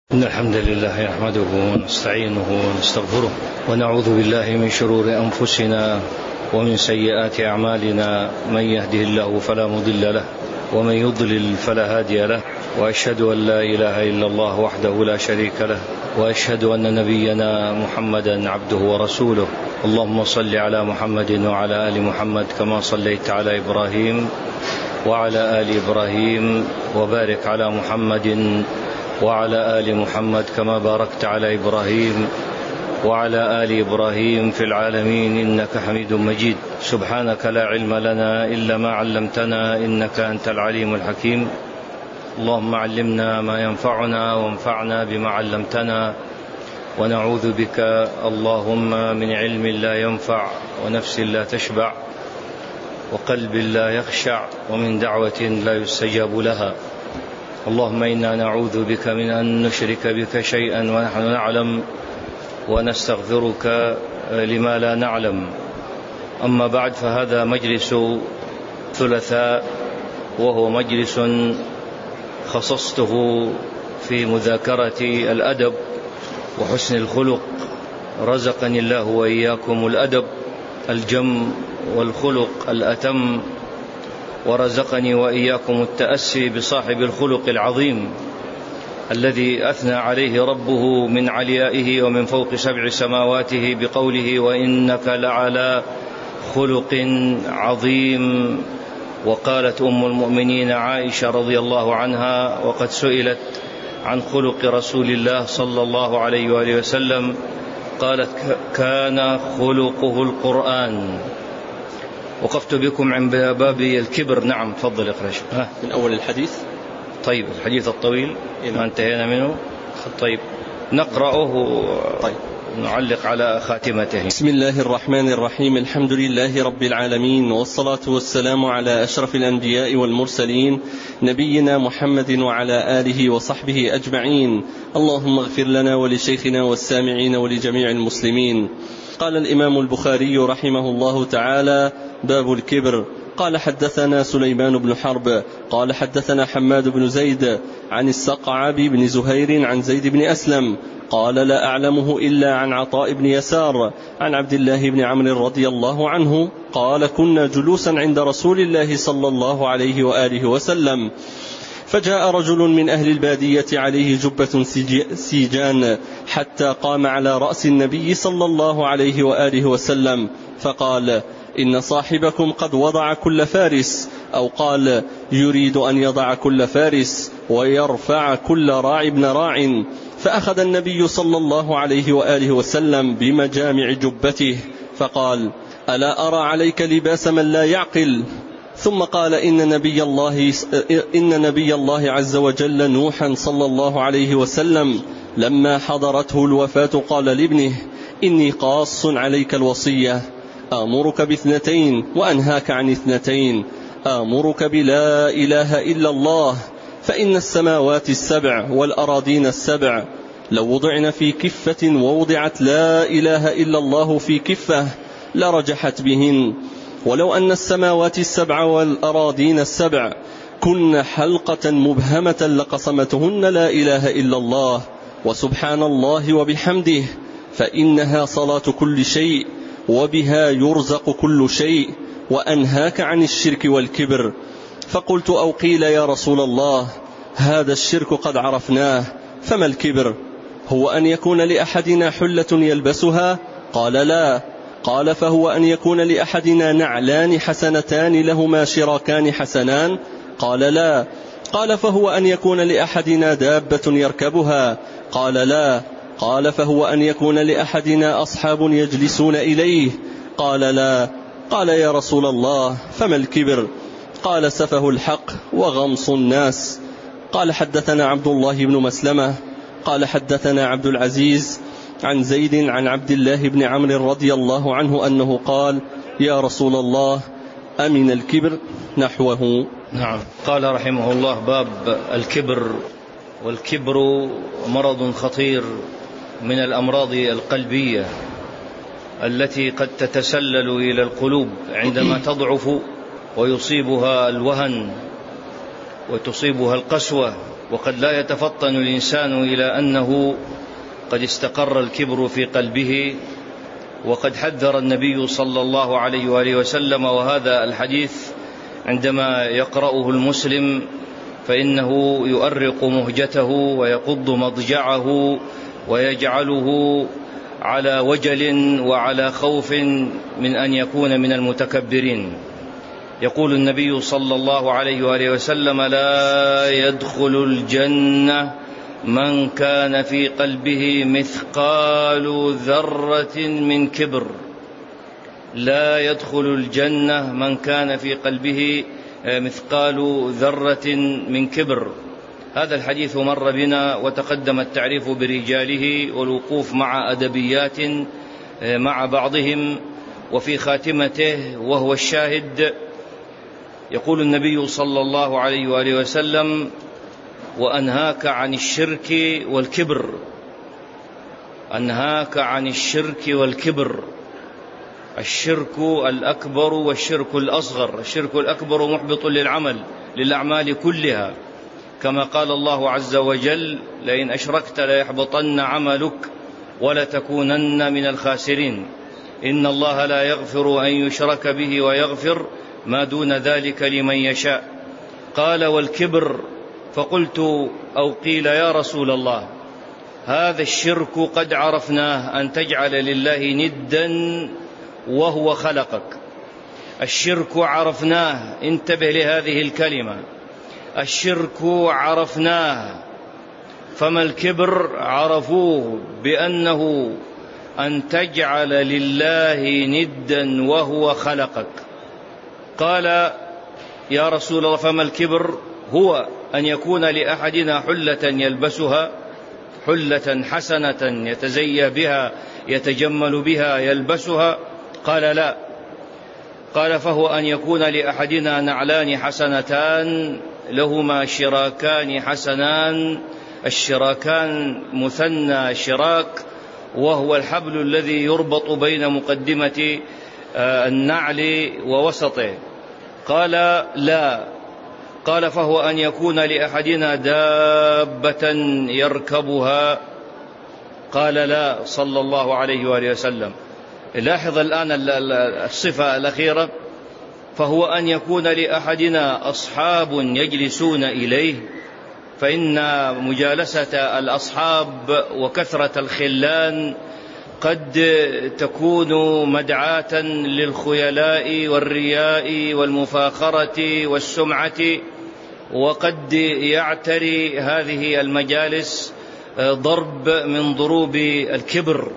إن الحمد لله نحمده ونستعينه ونستغفره ونعوذ بالله من شرور أنفسنا ومن سيئات أعمالنا. من يهده الله فلا مضل له ومن يضلل فلا هادي له، وأشهد أن لا إله إلا الله وحده لا شريك له، وأشهد أن نبينا محمدا عبده ورسوله. اللهم صل على محمد وعلى آل محمد كما صليت على إبراهيم وعلى آل إبراهيم، وبارك على محمد وعلى آل محمد كما باركت على إبراهيم وعلى آل إبراهيم في العالمين إنك حميد مجيد. سبحانك لا علم لنا إلا ما علمتنا إنك أنت العليم الحكيم. اللهم علمنا ما ينفعنا وانفعنا بما علمتنا، ونعوذ بك اللهم من علم لا ينفع ونفس لا تشبع وقلب لا يخشع ومن دعوة لا يستجاب لها. اللهم إنا نعوذ بك من أن نشرك بك شيئا ونحن نعلم، ونستغفرك لما لا نعلم. أما بعد، فهذا مجلس ثلاثاء، وهو مجلس خصصته في مذاكرة الأدب وحسن الخلق. رزقني الله وإياكم الأدب الجم والخلق الأتم، ورزقني وإياكم التأسي بصاحب الخلق العظيم الذي أثنى عليه ربه من عليائه ومن فوق 7 سماواته بقوله: وإنك لعلى خلق عظيم. وقالت أم المؤمنين عائشة رضي الله عنها وقد سئلت عن خلق رسول الله صلى الله عليه وآله وسلم، قالت: كان خلقه القرآن. وقفت بكم عند باب الكبر. نعم، تفضل اقرأ من أول الحديث. طيب، الحديث الطويل ما انتهينا منه. طيب، نقرأه. طيب، نعلق على خاتمته. بسم الله الرحمن الرحيم. الحمد لله رب العالمين، والصلاة والسلام على أشرف الأنبياء والمرسلين، نبينا محمد وعلى آله وصحبه أجمعين. اللهم اغفر لنا ولشيخنا والسامعين ولجميع المسلمين. قال الإمام البخاري رحمه الله تعالى: باب الكبر. قال: حدثنا سليمان بن حرب قال حدثنا حماد بن زيد عن السقعب بن زهير عن زيد بن أسلم قال: لا أعلمه إلا عن عطاء بن يسار عن عبد الله بن عمرو رضي الله عنه قال: كنا جلوسا عند رسول الله صلى الله عليه وآله وسلم، فجاء رجل من أهل البادية عليه جبة سيجان حتى قام على رأس النبي صلى الله عليه وآله وسلم، فقال: إن صاحبكم قد وضع كل فارس، أو قال: يريد أن يضع كل فارس ويرفع كل راع ابن راع. فأخذ النبي صلى الله عليه وآله وسلم بمجامع جبته فقال: ألا أرى عليك لباس من لا يعقل؟ ثم قال: إن نبي الله عز وجل نوحا صلى الله عليه وسلم لما حضرته الوفاة قال لابنه: إني قاص عليك الوصية، آمرك ب2 وأنهاك عن 2. آمرك بلا إله إلا الله، فإن السماوات 7 والأراضين 7 لو وضعن في كفة ووضعت لا إله إلا الله في كفة لرجحت بهن، ولو أن السماوات 7 والأراضين 7 كن حلقة مبهمة لقصمتهن لا إله إلا الله وسبحان الله وبحمده، فإنها صلاة كل شيء وبها يرزق كل شيء، وأنهاك عن الشرك والكبر. فقلت: أو قيل يا رسول الله، هذا الشرك قد عرفناه، فما الكبر؟ هو أن يكون لأحدنا حلة يلبسها؟ قال: لا. قال: فهو أن يكون لأحدنا نعلان حسنتان لهما شراكان حسنان؟ قال: لا. قال: فهو أن يكون لأحدنا دابة يركبها؟ قال: لا. قال: فهو أن يكون لأحدنا أصحاب يجلسون إليه؟ قال: لا. قال: يا رسول الله، فما الكبر؟ قال: سفه الحق وغمص الناس. قال: حدثنا عبد الله بن مسلمة قال حدثنا عبد العزيز عن زيد عن عبد الله بن عمرو رضي الله عنه أنه قال: يا رسول الله، أمن الكبر؟ نحوه. نعم. قال رحمه الله: باب الكبر. والكبر مرض خطير من الأمراض القلبية التي قد تتسلل إلى القلوب عندما تضعف ويصيبها الوهن وتصيبها القسوة وقد لا يتفطن الإنسان إلى أنه قد استقر الكبر في قلبه. وقد حذر النبي صلى الله عليه وآله وسلم، وهذا الحديث عندما يقرأه المسلم فإنه يؤرق مهجته ويقض مضجعه ويجعله على وجل وعلى خوف من أن يكون من المتكبرين. يقول النبي صلى الله عليه وآله وسلم: لا يدخل الجنة من كان في قلبه مثقال ذرة من كبر. لا يدخل الجنة من كان في قلبه مثقال ذرة من كبر. هذا الحديث مر بنا وتقدم التعريف برجاله والوقوف مع أدبيات مع بعضهم. وفي خاتمته وهو الشاهد يقول النبي صلى الله عليه وآله وسلم: وأنهاك عن الشرك والكبر. أنهاك عن الشرك والكبر. الشرك الأكبر والشرك الأصغر. الشرك الأكبر محبط للأعمال كلها، كما قال الله عز وجل: لئن أشركت ليحبطن عملك ولتكونن من الخاسرين. إن الله لا يغفر أن يشرك به ويغفر ما دون ذلك لمن يشاء. قال: والكبر. فقلت أو قيل: يا رسول الله، هذا الشرك قد عرفناه، أن تجعل لله ندا وهو خلقك. الشرك عرفناه، انتبه لهذه الكلمة، الشرك عرفناه. فما الكبر؟ عرفوه بأنه أن تجعل لله ندا وهو خلقك. قال: يا رسول الله، فما الكبر؟ هو أن يكون لأحدنا حلة يلبسها، حلة حسنة يتزيى بها يتجمل بها يلبسها. قال: لا. قال: فهو أن يكون لأحدنا نعلان حسنتان لهما شراكان حسنان. الشراكان مثنى شراك، وهو الحبل الذي يربط بين مقدمة النعل ووسطه. قال: لا. قال: فهو أن يكون لأحدنا دابة يركبها. قال: لا، صلى الله عليه وآله وسلم. لاحظ الآن الصفة الأخيرة: فهو أن يكون لأحدنا أصحاب يجلسون إليه. فإن مجالسة الأصحاب وكثرة الخلان قد تكون مدعاة للخيلاء والرياء والمفاخرة والسمعة، وقد يعتري هذه المجالس ضرب من ضروب الكبر،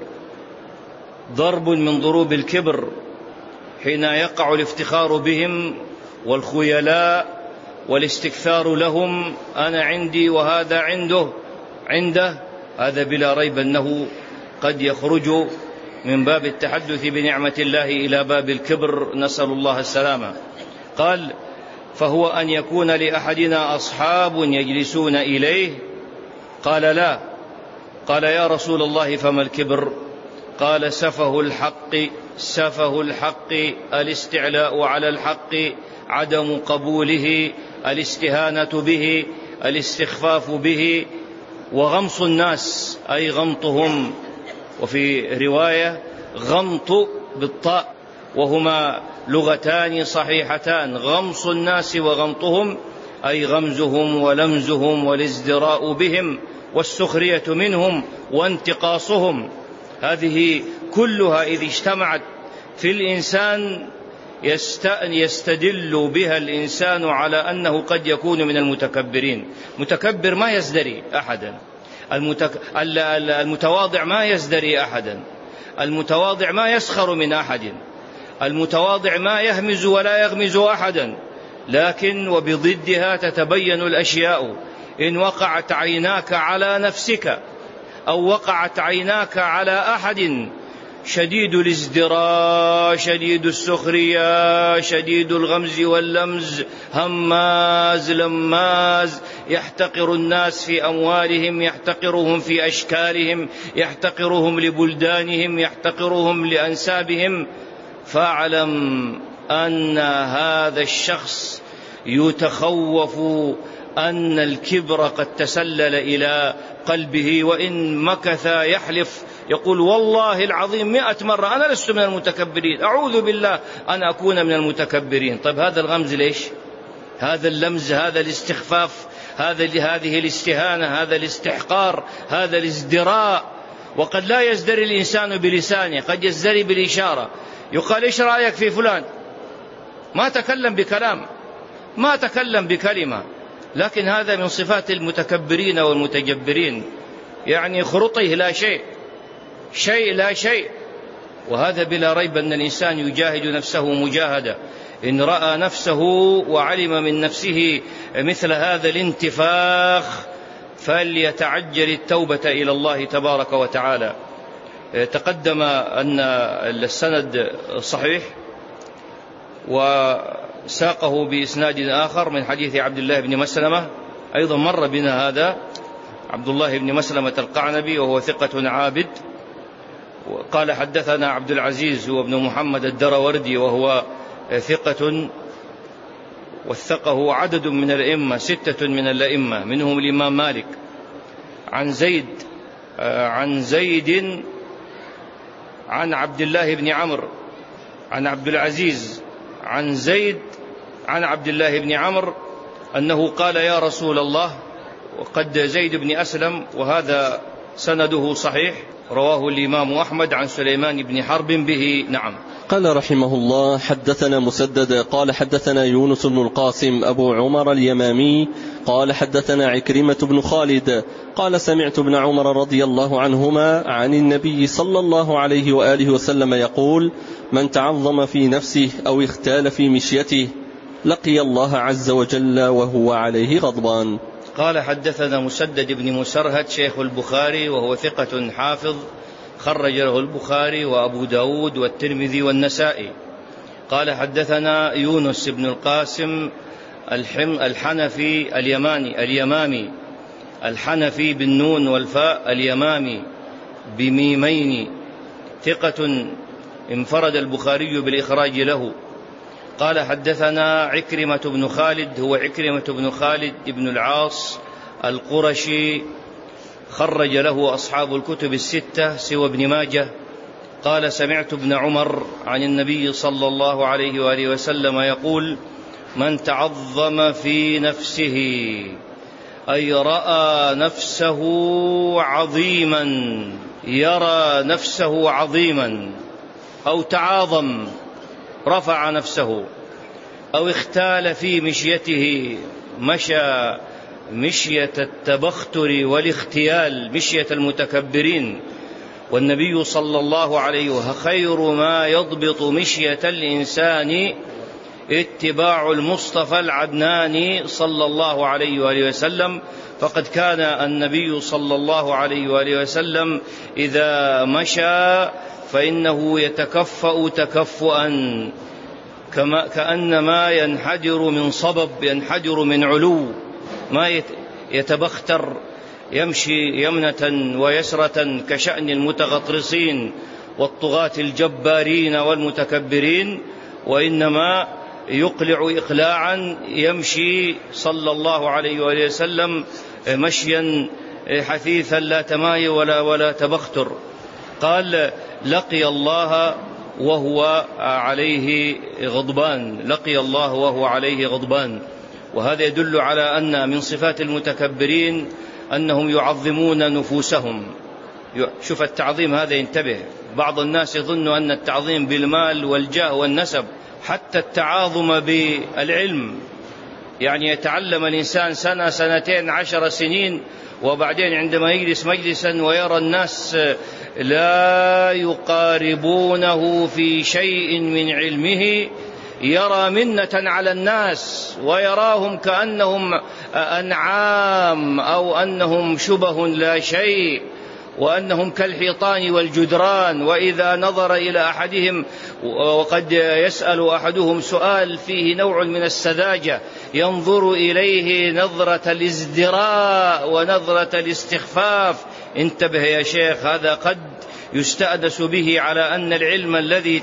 ضرب من ضروب الكبر، حين يقع الافتخار بهم والخيلاء والاستكثار لهم: أنا عندي وهذا عنده. هذا بلا ريب أنه قد يخرج من باب التحدث بنعمة الله إلى باب الكبر، نسأل الله السلامة. قال: فهو أن يكون لأحدنا أصحاب يجلسون إليه. قال: لا. قال: يا رسول الله، فما الكبر؟ قال: سفه الحق. سفه الحق الاستعلاء على الحق، عدم قبوله، الاستهانة به، الاستخفاف به، وغمص الناس أي غمطهم. وفي رواية غمط بالطاء، وهما لغتان صحيحتان: غمص الناس وغمطهم أي غمزهم ولمزهم والازدراء بهم والسخرية منهم وانتقاصهم. هذه كلها إذ اجتمعت في الإنسان يستدل بها الإنسان على أنه قد يكون من المتكبرين. متكبر ما يزدري أحدا، المتواضع ما يزدري أحدا، المتواضع ما يسخر من أحد، المتواضع ما يهمز ولا يغمز أحدا. لكن وبضدها تتبين الأشياء. إن وقعت عيناك على نفسك أو وقعت عيناك على أحد: شديد الازدراء، شديد السخرية، شديد الغمز واللمز، هماز لماز، يحتقر الناس في أموالهم، يحتقرهم في أشكالهم، يحتقرهم لبلدانهم، يحتقرهم لأنسابهم. فاعلم أن هذا الشخص يتخوف أن الكبر قد تسلل إلى قلبه، وإن مكث يحلف يقول والله العظيم 100 مرة أنا لست من المتكبرين، أعوذ بالله أن أكون من المتكبرين. طيب هذا الغمز ليش؟ هذا اللمز، هذا الاستخفاف، هذه الاستهانة، هذا الاستحقار، هذا الازدراء. وقد لا يزدري الإنسان بلسانه، قد يزدري بالإشارة، يقال إيش رأيك في فلان، ما تكلم بكلام، ما تكلم بكلمة، لكن هذا من صفات المتكبرين والمتجبرين، يعني خرطه لا شيء، شيء لا شيء. وهذا بلا ريب أن الإنسان يجاهد نفسه مجاهدة. إن رأى نفسه وعلم من نفسه مثل هذا الانتفاخ فليتعجل التوبة إلى الله تبارك وتعالى. تقدم أن السند صحيح، وساقه بإسناد آخر من حديث عبد الله بن مسلمة، أيضا مر بنا هذا عبد الله بن مسلمة القعنبي وهو ثقة عابد. قال حدثنا عبد العزيز وابن محمد الدروردي وهو ثقة، وثقه عدد من الأئمة 6 من الأئمة منهم الإمام مالك، عن زيد عن عبد الله بن عمرو عن عبد العزيز عن زيد عن عبد الله بن عمرو أنه قال يا رسول الله، وقد زيد بن أسلم وهذا سنده صحيح، رواه الإمام أحمد عن سليمان بن حرب به. نعم. قال رحمه الله حدثنا مسدد قال حدثنا يونس بن القاسم أبو عمر اليمامي قال حدثنا عكرمة بن خالد قال سمعت ابن عمر رضي الله عنهما عن النبي صلى الله عليه وآله وسلم يقول من تعظم في نفسه أو اختال في مشيته لقي الله عز وجل وهو عليه غضبان. قال حدثنا مسدد بن مسرهد شيخ البخاري وهو ثقة حافظ، خرج له البخاري وأبو داود والترمذي والنسائي. قال حدثنا يونس بن القاسم الحنفي اليمامي الحنفي بالنون والفاء اليمامي بميمين، ثقة انفرد البخاري بالإخراج له. قال حدثنا عكرمة بن خالد، هو عكرمة بن خالد بن العاص القرشي، خرج له أصحاب الكتب 6 سوى ابن ماجه. قال سمعت ابن عمر عن النبي صلى الله عليه وآله وسلم يقول من تعظم في نفسه أي رأى نفسه عظيما، يرى نفسه عظيما، أو تعاظم رفع نفسه، أو اختال في مشيته، مشى مشية التبختر والاختيال، مشية المتكبرين. والنبي صلى الله عليه وسلم خير ما يضبط مشية الإنسان اتباع المصطفى العدناني صلى الله عليه وآله وسلم، فقد كان النبي صلى الله عليه وآله وسلم إذا مشى فإنه يتكفأ تكفؤا كأنما ينحدر من صبب، ينحدر من علو، ما يتبختر يمشي يمنة ويسرة كشأن المتغطرسين والطغاة الجبارين والمتكبرين، وإنما يقلع إقلاعا، يمشي صلى الله عليه وآله وسلم مشيا حثيثا لا تماي ولا تبختر. قال لقي الله وهو عليه غضبان، لقي الله وهو عليه غضبان. وهذا يدل على أن من صفات المتكبرين أنهم يعظمون نفوسهم. شوف التعظيم هذا، ينتبه، بعض الناس يظن أن التعظيم بالمال والجاه والنسب، حتى التعاظم بالعلم، يعني يتعلم الإنسان 1 2 10 سنين، وبعدين عندما يجلس مجلسا ويرى الناس لا يقاربونه في شيء من علمه، يرى منة على الناس ويراهم كأنهم أنعام أو أنهم شبه لا شيء، وأنهم كالحيطان والجدران. وإذا نظر إلى أحدهم، وقد يسأل أحدهم سؤال فيه نوع من السذاجة، ينظر إليه نظرة الازدراء ونظرة الاستخفاف. انتبه يا شيخ، هذا قد يستأنس به على أن العلم الذي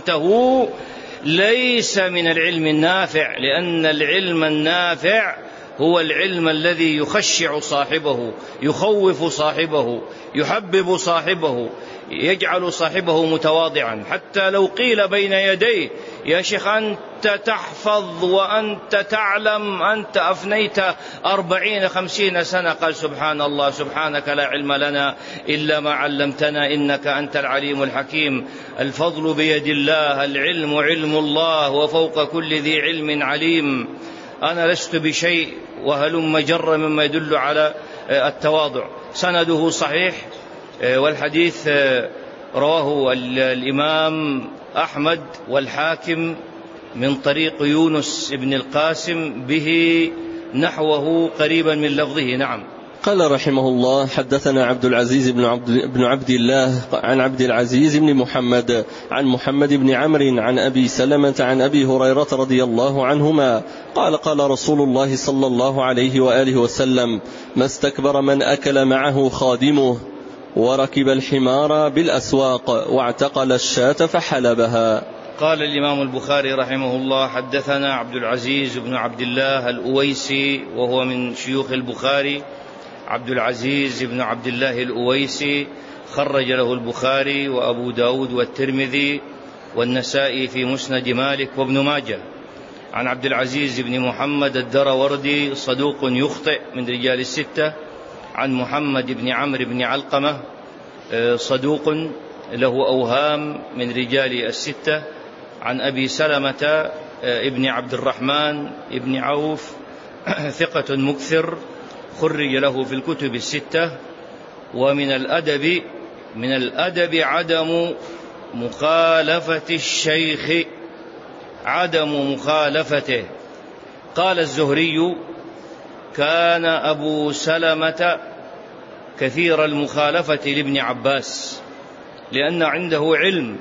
تعلمته ليس من العلم النافع، لأن العلم النافع هو العلم الذي يخشع صاحبه، يخوف صاحبه، يحبب صاحبه، يجعل صاحبه متواضعا. حتى لو قيل بين يديه: يا شيخ أنت تحفظ وأنت تعلم، أنت أفنيت 40-50 سنة، قال: سبحان الله، سبحانك، لا علم لنا إلا ما علمتنا إنك أنت العليم الحكيم. الفضل بيد الله، العلم علم الله، وفوق كل ذي علم عليم. أنا لست بشيء، وهلم جر مما يدل على التواضع. سنده صحيح، والحديث رواه الإمام أحمد والحاكم من طريق يونس بن القاسم به نحوه قريبا من لفظه. نعم. قال رحمه الله: حدثنا عبد العزيز بن عبد الله عن عبد العزيز بن محمد عن محمد بن عمرو عن أبي سلمة عن أبي هريرة رضي الله عنهما قال: قال رسول الله صلى الله عليه وآله وسلم: ما استكبر من أكل معه خادمه وركب الحمار بالأسواق واعتقل الشاة فحلبها. قال الإمام البخاري رحمه الله: حدثنا عبد العزيز بن عبد الله الأويسي، وهو من شيوخ البخاري. عبد العزيز بن عبد الله الأويسي خرج له البخاري وأبو داود والترمذي والنسائي في مسند مالك وابن ماجه. عن عبد العزيز بن محمد الدروردي صدوق يخطئ من رجال الستة. عن محمد بن عمرو بن علقمة صدوق له أوهام من رجال الستة. عن أبي سلمة ابن عبد الرحمن ابن عوف ثقة مكثر خرج له في الكتب الستة. ومن الأدب عدم مخالفة الشيخ، عدم مخالفته. قال الزهري: كان أبو سلمة كثير المخالفة لابن عباس لأن عنده علم،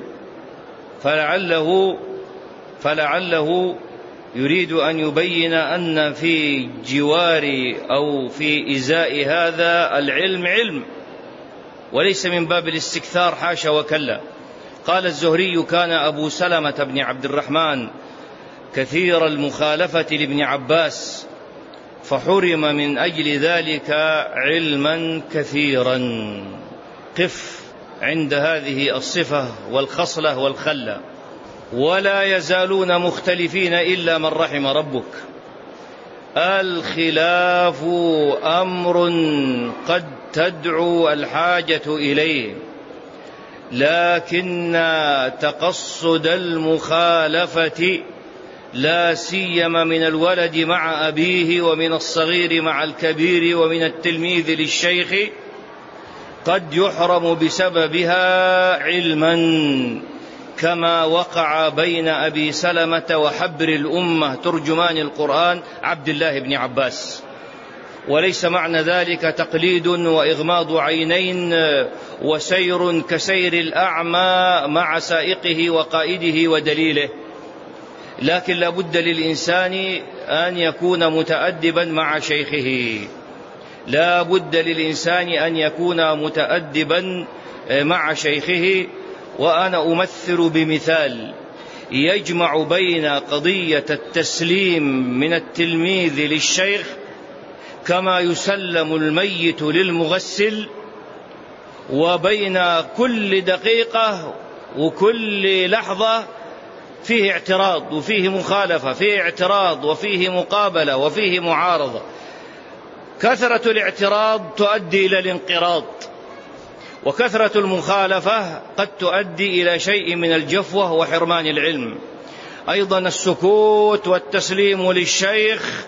فلعله يريد أن يبين أن في جوار أو في إزاء هذا العلم علم، وليس من باب الاستكثار، حاشا وكلا. قال الزهري: كان أبو سلمة بن عبد الرحمن كثير المخالفة لابن عباس فحرم من أجل ذلك علما كثيرا. قف عند هذه الصفة والخصلة والخلة. ولا يزالون مختلفين إلا من رحم ربك. الخلاف أمر قد تدعو الحاجة إليه، لكن تقصد المخالفة لا سيما من الولد مع أبيه، ومن الصغير مع الكبير، ومن التلميذ للشيخ قد يحرم بسببها علما، كما وقع بين أبي سلمة وحبر الأمة ترجمان القرآن عبد الله بن عباس. وليس معنى ذلك تقليد وإغماض عينين وسير كسير الأعمى مع سائقه وقائده ودليله، لكن لا بد للإنسان أن يكون متأدبا مع شيخه، لا بد للإنسان أن يكون متأدبا مع شيخه. وأنا أمثل بمثال يجمع بين قضية التسليم من التلميذ للشيخ كما يسلم الميت للمغسل، وبين كل دقيقة وكل لحظة فيه اعتراض وفيه مخالفة، فيه اعتراض وفيه مقابلة وفيه معارضة. كثرة الاعتراض تؤدي إلى الانقراض، وكثرة المخالفة قد تؤدي إلى شيء من الجفوة وحرمان العلم. أيضا السكوت والتسليم للشيخ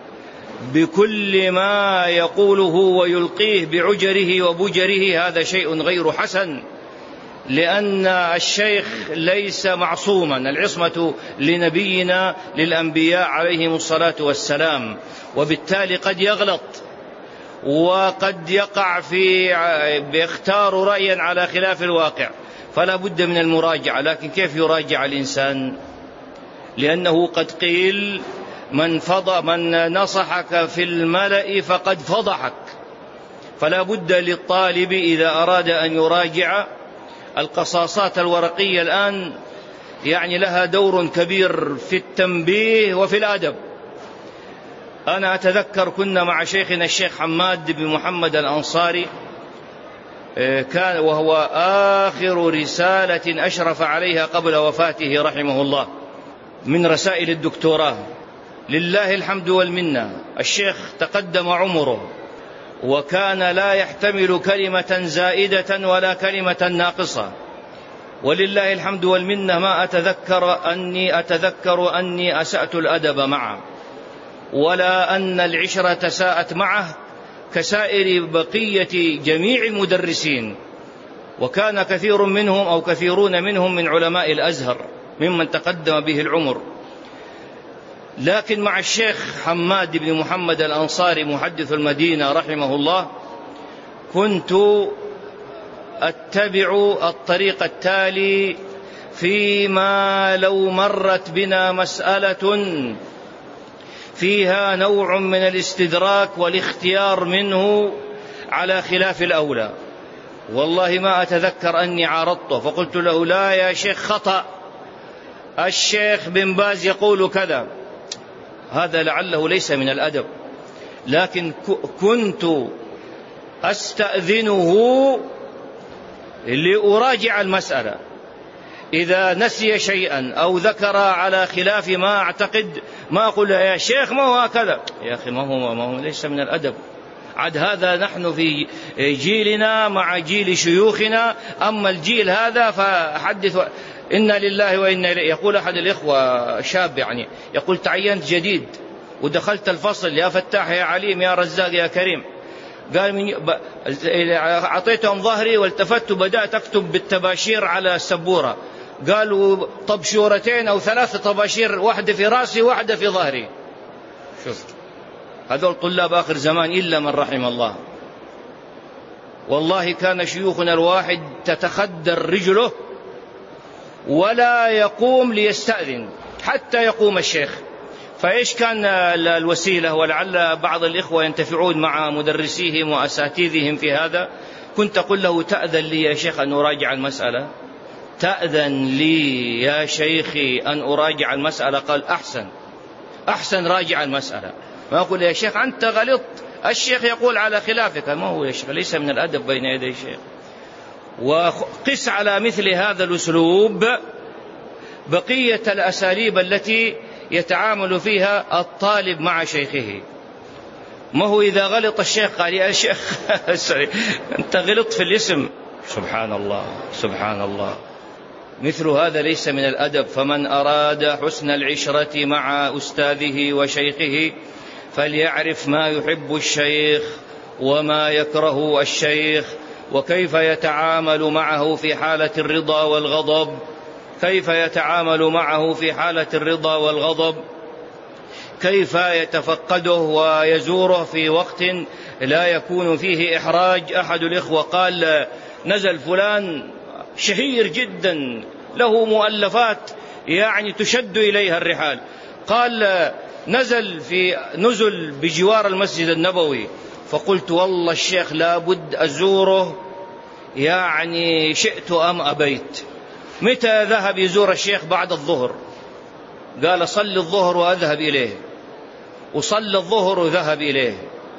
بكل ما يقوله ويلقيه بعجره وبجره هذا شيء غير حسن، لأن الشيخ ليس معصوما، العصمة لنبينا للأنبياء عليهم الصلاة والسلام، وبالتالي قد يغلط وقد يقع بيختار رأيا على خلاف الواقع، فلا بد من المراجعة. لكن كيف يراجع الإنسان؟ لأنه قد قيل: من نصحك في الملأ فقد فضحك. فلا بد للطالب إذا أراد أن يراجع. القصاصات الورقية الآن يعني لها دور كبير في التنبيه وفي الأدب. أنا أتذكر كنا مع شيخنا الشيخ حماد بن محمد الأنصاري، كان وهو آخر رسالة أشرف عليها قبل وفاته رحمه الله من رسائل الدكتوراه. لله الحمد والمنة، الشيخ تقدم عمره وكان لا يحتمل كلمة زائدة ولا كلمة ناقصة، ولله الحمد والمنة ما أتذكر أني أسأت الأدب معه، ولا أن العشرة ساءت معه كسائر بقية جميع المدرسين، وكان كثيرون منهم من علماء الأزهر ممن تقدم به العمر. لكن مع الشيخ حماد بن محمد الأنصاري محدث المدينة رحمه الله كنت أتبع الطريق التالي: فيما لو مرت بنا مسألة فيها نوع من الاستدراك والاختيار منه على خلاف الأولى، والله ما أتذكر أني عارضته فقلت له: لا يا شيخ، خطأ، الشيخ بن باز يقول كذا. هذا لعله ليس من الأدب، لكن كنت أستأذنه لأراجع المسألة. إذا نسي شيئا أو ذكر على خلاف ما أعتقد ما أقول له: يا شيخ ما هو هكذا. يا أخي ما هو ليس من الأدب. عد هذا نحن في جيلنا مع جيل شيوخنا، أما الجيل هذا فحدث إنا لله وإنا إليه. يقول أحد الإخوة شاب يعني يقول: تعينت جديد ودخلت الفصل، يا فتاح يا عليم يا رزاق يا كريم. قال أعطيتهم ظهري والتفت وبدأت أكتب بالتباشير على السبورة. قالوا طبشورتين أو 3 طباشير، واحدة في رأسي واحدة في ظهري. شوف هذول طلاب آخر زمان إلا من رحم الله. والله كان شيوخنا الواحد تتخدر رجله ولا يقوم ليستأذن حتى يقوم الشيخ. فإيش كان الوسيلة؟ ولعل بعض الإخوة ينتفعون مع مدرسيهم وأساتذهم في هذا. كنت أقول له: تأذن لي يا شيخ أن أراجع المسألة؟ تأذن لي يا شيخي أن أراجع المسألة؟ قال: أحسن راجع المسألة. ما أقول: يا شيخ أنت غلط، الشيخ يقول على خلافك. ما هو يا شيخ، ليس من الأدب بين يدي الشيخ. وقس على مثل هذا الأسلوب بقية الأساليب التي يتعامل فيها الطالب مع شيخه. ما هو إذا غلط الشيخ قال: يا شيخ أنت غلط في الاسم. سبحان الله سبحان الله، مثل هذا ليس من الأدب. فمن أراد حسن العشرة مع أستاذه وشيخه فليعرف ما يحب الشيخ وما يكره الشيخ، وكيف يتعامل معه في حالة الرضا والغضب، كيف يتعامل معه في حالة الرضا والغضب، كيف يتفقده ويزوره في وقت لا يكون فيه إحراج. أحد الإخوة قال: نزل فلان شهير جدا له مؤلفات يعني تشد إليها الرحال، قال نزل بجوار المسجد النبوي، فقلت: والله الشيخ لابد أزوره، يعني شئت أم أبيت. متى ذهب يزور الشيخ؟ بعد الظهر. قال: صل الظهر وأذهب إليه، وصلى الظهر وذهب إليه،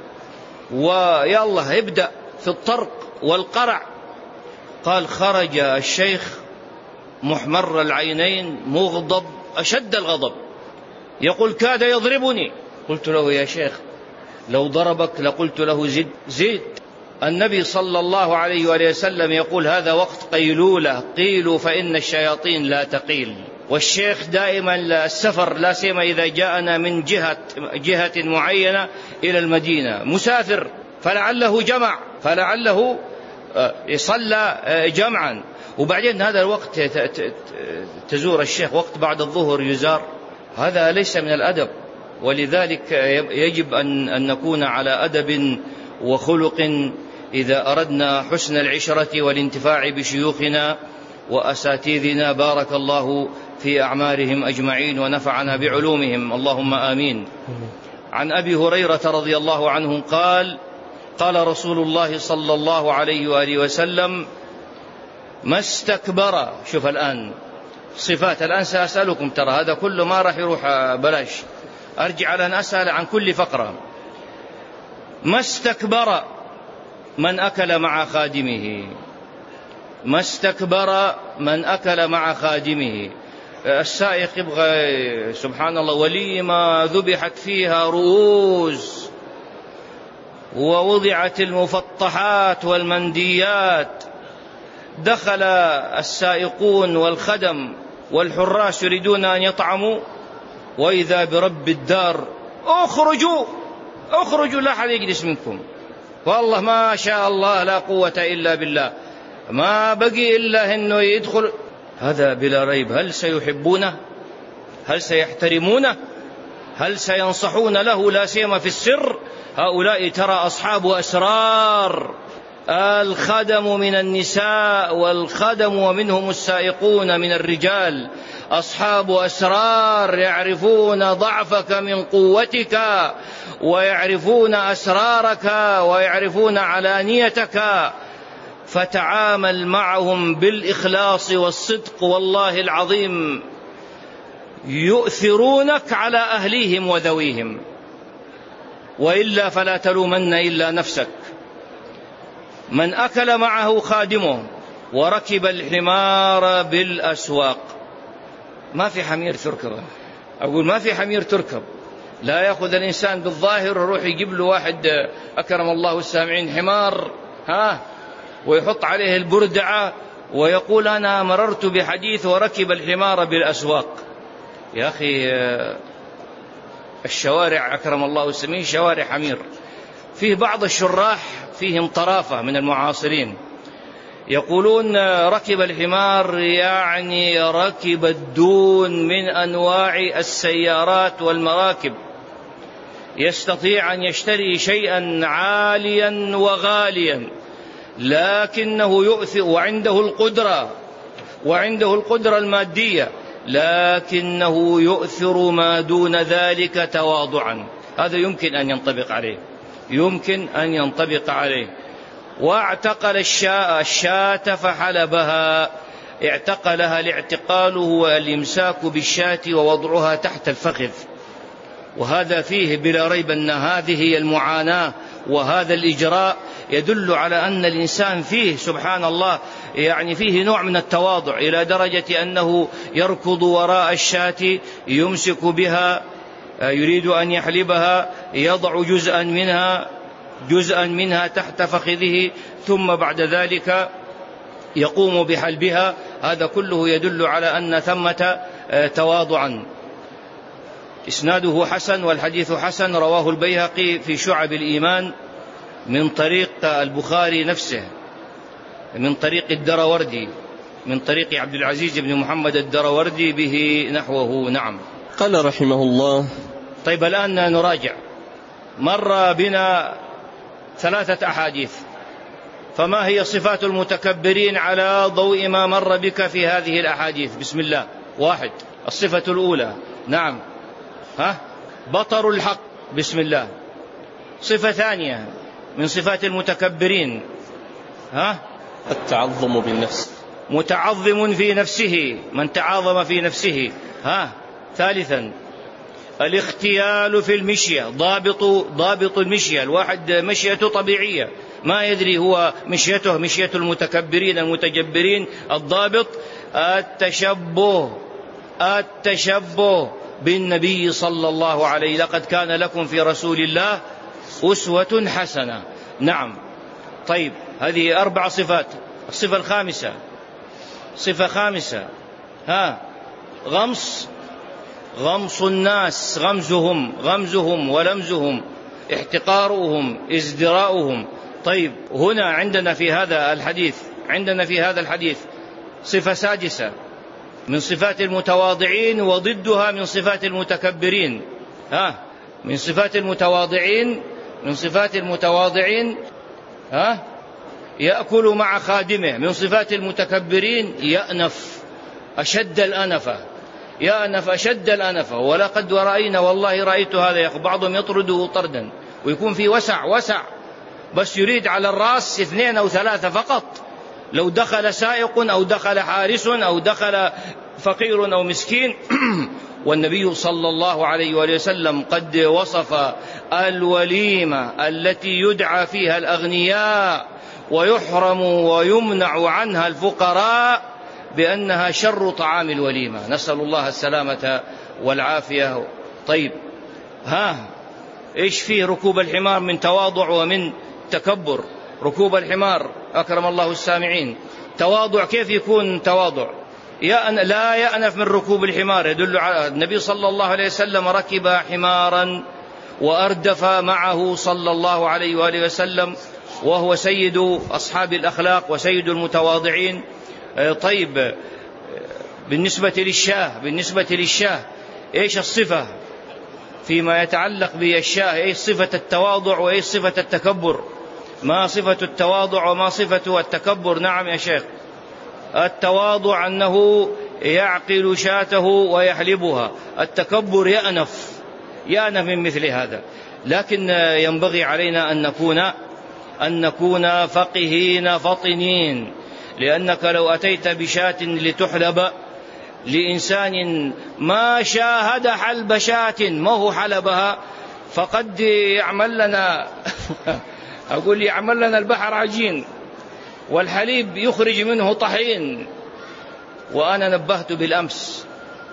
ويالله ابدأ في الطرق والقرع. قال: خرج الشيخ محمر العينين مغضب أشد الغضب، يقول: كاد يضربني. قلت له: يا شيخ لو ضربك لقلت له زد. النبي صلى الله عليه وآله وسلم يقول: هذا وقت قيلولة، قيلوا فإن الشياطين لا تقيل. والشيخ دائما السفر، لا سيما إذا جاءنا من جهة معينة إلى المدينة، مسافر، فلعله يصلى جمعا، وبعدين هذا الوقت تزور الشيخ، وقت بعد الظهر يزار. هذا ليس من الأدب. ولذلك يجب أن نكون على أدب وخلق إذا أردنا حسن العشرة والانتفاع بشيوخنا وأساتذنا. بارك الله في أعمارهم أجمعين ونفعنا بعلومهم، اللهم آمين. عن أبي هريرة رضي الله عنه قال: قال رسول الله صلى الله عليه وآله وسلم: ما استكبر. شوف الآن صفات، الآن سأسألكم، ترى هذا كله ما راح يروح بلاش. أرجع على أن أسأل عن كل فقرة. ما استكبر من أكل مع خادمه، ما استكبر من أكل مع خادمه. السائق يبغى سبحان الله وليمة ذبحت فيها رؤوس ووضعت المفطحات والمنديات، دخل السائقون والخدم والحراس يريدون أن يطعموا، وإذا برب الدار اخرجوا لا أحد يجلس منكم. والله ما شاء الله لا قوة إلا بالله، ما بقي إلا أنه يدخل. هذا بلا ريب هل سيحبونه؟ هل سيحترمونه؟ هل سينصحون له لا سيما في السر؟ هؤلاء ترى أصحاب أسرار، الخدم من النساء والخدم ومنهم السائقون من الرجال أصحاب أسرار، يعرفون ضعفك من قوتك، ويعرفون أسرارك، ويعرفون علانيتك، فتعامل معهم بالإخلاص والصدق. والله العظيم يؤثرونك على أهليهم وذويهم، وإلا فلا تلومن إلا نفسك. من أكل معه خادمه وركب الحمار بالأسواق، ما في حمير تركب، أقول ما في حمير تركب، لا يأخذ الإنسان بالظاهر ويروح يجيب له واحد أكرم الله السامعين حمار ويحط عليه البردعة ويقول أنا مررت بحديث وركب الحمار بالأسواق. يا أخي الشوارع أكرم الله السامعين شوارع حمير. فيه بعض الشراح فيهم طرافة من المعاصرين يقولون ركب الحمار يعني ركب الدون من أنواع السيارات والمراكب، يستطيع أن يشتري شيئا عاليا وغاليا، لكنه يؤثر وعنده القدرة المادية، لكنه يؤثر ما دون ذلك تواضعا. هذا يمكن أن ينطبق عليه. واعتقل الشاة فحلبها، اعتقلها، الاعتقال هو الإمساك بالشاة ووضعها تحت الفخذ، وهذا فيه بلا ريب أن هذه هي المعاناة، وهذا الإجراء يدل على أن الإنسان فيه سبحان الله يعني فيه نوع من التواضع، إلى درجة أنه يركض وراء الشاة يمسك بها، يريد أن يحلبها، يضع جزءا منها تحت فخذه، ثم بعد ذلك يقوم بحلبها. هذا كله يدل على أن ثمة تواضعا. إسناده حسن والحديث حسن، رواه البيهقي في شعب الإيمان من طريق البخاري نفسه، من طريق الدروردي، من طريق عبد العزيز بن محمد الدروردي به نحوه. نعم. قال رحمه الله. طيب الآن نراجع. مر بنا 3 أحاديث، فما هي صفات المتكبرين على ضوء ما مر بك في هذه الأحاديث؟ بسم الله. 1 الصفة الأولى. نعم. بطر الحق. بسم الله. صفة ثانية من صفات المتكبرين التعظم بالنفس، متعظم في نفسه، من تعاظم في نفسه. ثالثا الاختيال في المشية، ضابط المشية، الواحد مشيته طبيعية ما يدري هو مشيته مشية المتكبرين المتجبرين. الضابط التشبه بالنبي صلى الله عليه، لقد كان لكم في رسول الله أسوة حسنة. نعم. طيب هذه 4 صفات. الصفة الخامسة، صفة خامسة، غمص الناس، غمزهم ولمزهم، احتقارهم، ازدراؤهم. طيب هنا عندنا في هذا الحديث صفة سادسة من صفات المتواضعين وضدها من صفات المتكبرين. من صفات المتواضعين يأكل مع خادمه. من صفات المتكبرين يأنف أشد الأنفة. ولقد رأينا، والله رأيت هذا يا أخي، بعضهم يطرده طردا ويكون في وسع بس يريد على الرأس 2 أو 3 فقط. لو دخل سائق أو دخل حارس أو دخل فقير أو مسكين والنبي صلى الله عليه وآله وسلم قد وصف الوليمة التي يدعى فيها الأغنياء ويحرم ويمنع عنها الفقراء بأنها شر طعام الوليمة، نسأل الله السلامة والعافية. طيب، إيش فيه ركوب الحمار من تواضع ومن تكبر؟ ركوب الحمار أكرم الله السامعين تواضع. كيف يكون تواضع؟ لا يأنف من ركوب الحمار، يدل على النبي صلى الله عليه وسلم ركب حمارا وأردف معه صلى الله عليه وآله وسلم، وهو سيد أصحاب الأخلاق وسيد المتواضعين. طيب، بالنسبة للشاه إيش الصفة فيما يتعلق بالشاه؟ إيش صفة التواضع وإيش صفة التكبر؟ ما صفة التواضع وما صفة التكبر؟ نعم يا شيخ، التواضع أنه يعقل شاته ويحلبها، التكبر يأنف من مثل هذا. لكن ينبغي علينا أن نكون فقهين فطنين، لأنك لو أتيت بشاة لتحلب لإنسان ما شاهد حلب شاة ما هو حلبها فقد يعمل لنا يعمل لنا البحر عجين والحليب يخرج منه طحين. وأنا نبهت بالأمس،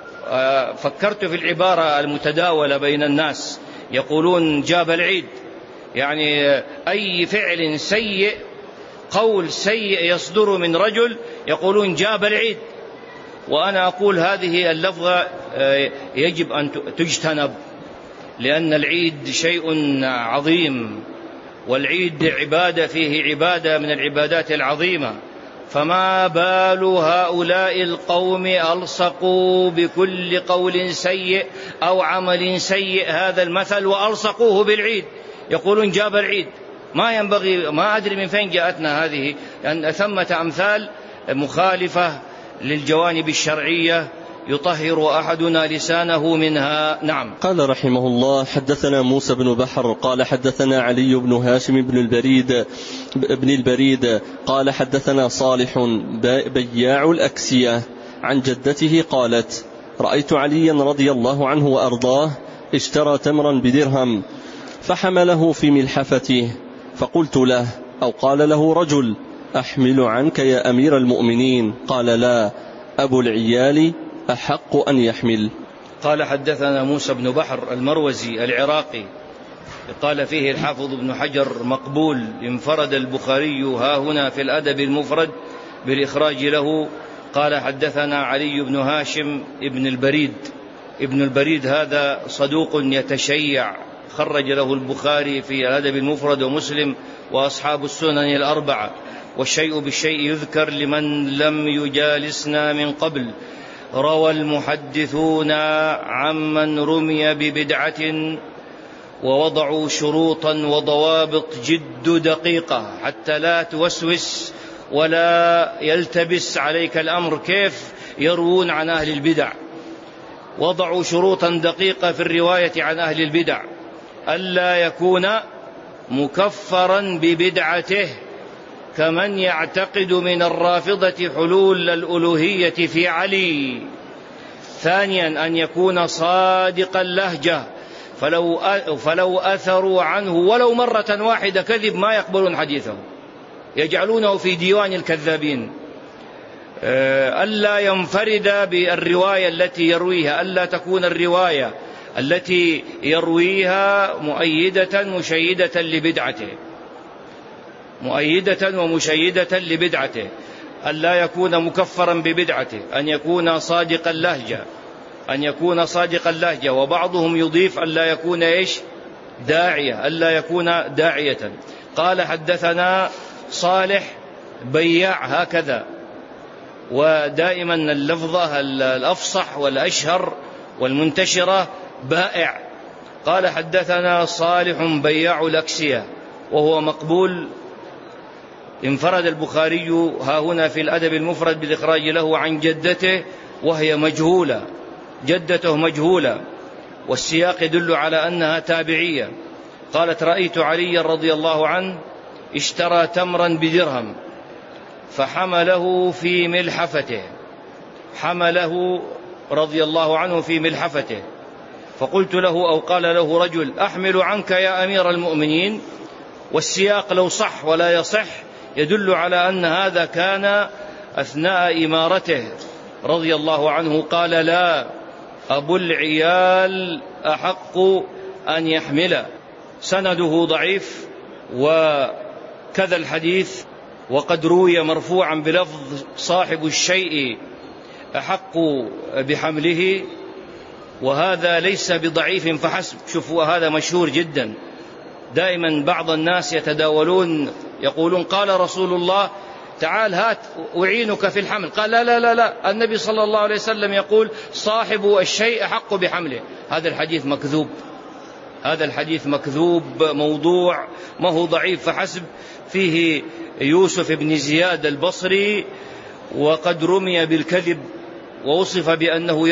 فكرت في العبارة المتداولة بين الناس، يقولون جاب العيد، يعني أي فعل سيء، قول سيء يصدر من رجل يقولون جاب العيد. وأنا أقول هذه اللفظة يجب أن تجتنب، لأن العيد شيء عظيم، والعيد عبادة فيه عبادة من العبادات العظيمة. فما بال هؤلاء القوم ألصقوا بكل قول سيء أو عمل سيء هذا المثل وألصقوه بالعيد، يقولون جاب العيد. ما ينبغي، ما أدري من فين جاءتنا هذه، لأن ثمة أمثال مخالفة للجوانب الشرعية يطهر أحدنا لسانه منها. نعم. قال رحمه الله: حدثنا موسى بن بحر قال حدثنا علي بن هاشم بن البريد قال حدثنا صالح بياع الأكسية عن جدته قالت: رأيت عليا رضي الله عنه وأرضاه اشترى تمرا بدرهم فحمله في ملحفته، فقلت له أو قال له رجل: أحمل عنك يا أمير المؤمنين؟ قال: لا، أبو العيال أحق أن يحمل. قال حدثنا موسى بن بحر المروزي العراقي، قال فيه الحافظ ابن حجر مقبول، انفرد البخاري هاهنا في الأدب المفرد بالإخراج له. قال حدثنا علي بن هاشم ابن البريد هذا صدوق يتشيع، خرج له البخاري في الأدب المفرد ومسلم وأصحاب السنن الأربعة. والشيء بالشيء يذكر لمن لم يجالسنا من قبل. روى المحدثون عمن رمي ببدعة ووضعوا شروطا وضوابط جد دقيقة حتى لا توسوس ولا يلتبس عليك الأمر. كيف يروون عن أهل البدع؟ وضعوا شروطا دقيقة في الرواية عن أهل البدع: ألا يكون مكفرا ببدعته كمن يعتقد من الرافضة حلول الألوهية في علي. ثانيا، أن يكون صادق اللهجة، فلو أثروا عنه ولو مرة واحدة كذب ما يقبلون حديثه، يجعلونه في ديوان الكذابين. ألا ينفرد بالرواية التي يرويها، ألا تكون الرواية التي يرويها مؤيدة ومشيدة لبدعته. ألا يكون مكفرا ببدعته، أن يكون صادق اللهجة. وبعضهم يضيف ألا يكون داعية، ألا يكون داعية. قال حدثنا صالح بياع، هكذا، ودائما اللفظة الأفصح والأشهر والمنتشرة بائع. قال حدثنا صالح بياع الأكسية وهو مقبول، انفرد البخاري هاهنا في الأدب المفرد بالإخراج له عن جدته وهي مجهولة، جدته مجهولة، والسياق يدل على أنها تابعية. قالت: رأيت علي رضي الله عنه اشترى تمرا بدرهم فحمله في ملحفته. حمله رضي الله عنه في ملحفته، فقلت له أو قال له رجل: أحمل عنك يا أمير المؤمنين؟ والسياق لو صح ولا يصح يدل على أن هذا كان أثناء إمارته رضي الله عنه. قال: لا، أبو العيال أحق أن يحمل. سنده ضعيف، وكذا الحديث وقد روي مرفوعا بلفظ: صاحب الشيء أحق بحمله، وهذا ليس بضعيف فحسب. شوفوا، هذا مشهور جدا، دائما بعض الناس يتداولون يقولون: قال رسول الله تعال هات أعينك في الحمل. قال: لا لا لا لا، النبي صلى الله عليه وسلم يقول: صاحب الشيء أحق بحمله. هذا الحديث مكذوب، هذا الحديث مكذوب موضوع، ما هو ضعيف فحسب. فيه يوسف بن زياد البصري، وقد رمي بالكذب ووصف بأنه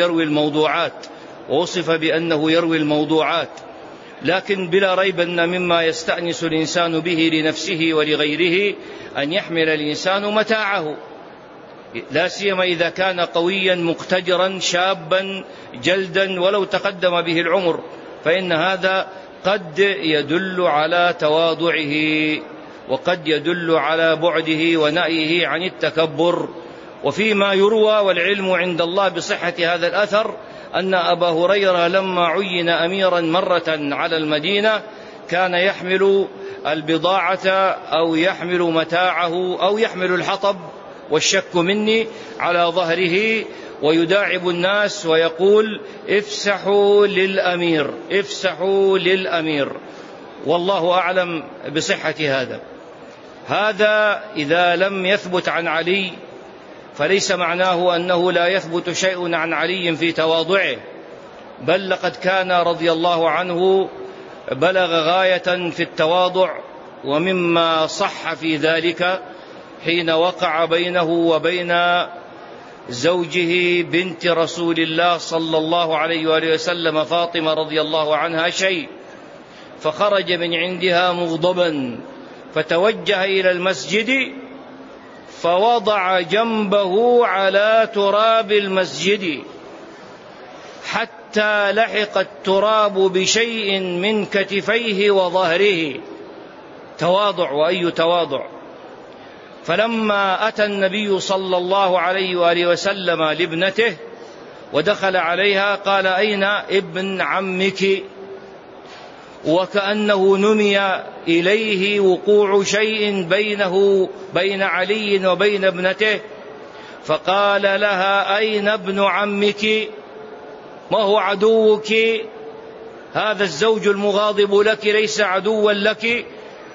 يروي الموضوعات، لكن بلا ريب أن مما يستأنس الإنسان به لنفسه ولغيره أن يحمل الإنسان متاعه، لا سيما إذا كان قويا مقتدرا شابا جلدا ولو تقدم به العمر، فإن هذا قد يدل على تواضعه، وقد يدل على بعده ونأيه عن التكبر. وفيما يروى والعلم عند الله بصحة هذا الأثر أن أبا هريرة لما عين أميرا مرة على المدينة كان يحمل البضاعة أو يحمل متاعه أو يحمل الحطب، والشك مني، على ظهره، ويداعب الناس ويقول: افسحوا للأمير، افسحوا للأمير. والله أعلم بصحة هذا إذا لم يثبت عن علي، فليس معناه أنه لا يثبت شيء عن علي في تواضعه، بل لقد كان رضي الله عنه بلغ غاية في التواضع. ومما صح في ذلك حين وقع بينه وبين زوجه بنت رسول الله صلى الله عليه وآله وسلم فاطمة رضي الله عنها شيء، فخرج من عندها مغضبا، فتوجه إلى المسجد فوضع جنبه على تراب المسجد حتى لحق التراب بشيء من كتفيه وظهره. تواضع، وأي تواضع! فلما أتى النبي صلى الله عليه وآله وسلم لابنته ودخل عليها قال: أين ابن عمك؟ وكأنه نمي إليه وقوع شيء بين علي وبين ابنته، فقال لها: أين ابن عمك؟ ما هو عدوك؟ هذا الزوج المغاضب لك ليس عدوا لك.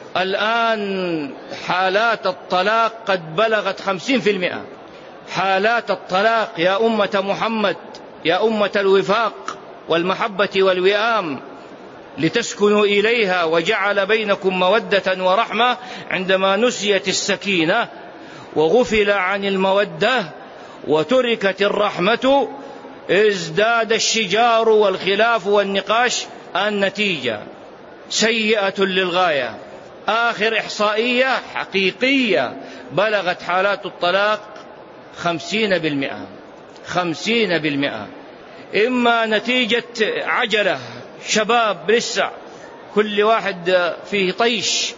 الآن حالات الطلاق قد بلغت 50%. حالات الطلاق يا أمة محمد، يا أمة الوفاق والمحبة والوئام، لتسكنوا إليها وجعل بينكم مودة ورحمة، عندما نسيت السكينة وغفل عن المودة وتركت الرحمة ازداد الشجار والخلاف والنقاش. النتيجة سيئة للغاية. آخر إحصائية حقيقية بلغت حالات الطلاق 50%. 50%. إما نتيجة عجلة، شباب لسه كل واحد فيه طيش،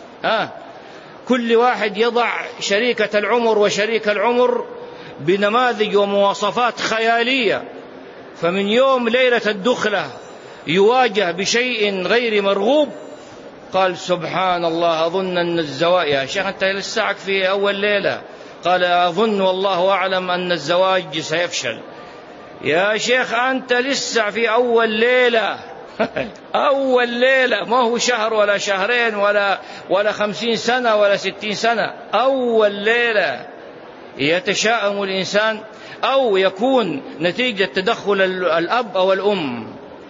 كل واحد يضع شريكة العمر وشريك العمر بنماذج ومواصفات خيالية، فمن يوم ليلة الدخلة يواجه بشيء غير مرغوب قال: سبحان الله، أظن أن الزواج، يا شيخ أنت لساك في أول ليلة. قال: أظن والله أعلم أن الزواج سيفشل. يا شيخ أنت لسه في أول ليلة. أول ليلة، ما هو شهر ولا شهرين ولا 50 سنة ولا 60 سنة، أول ليلة. يتشاءم الإنسان، أو يكون نتيجة تدخل الأب أو الأم.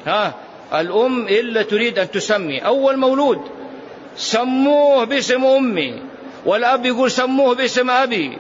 الأم إلا تريد أن تسمي أول مولود سموه باسم أمي، والأب يقول سموه باسم أبي،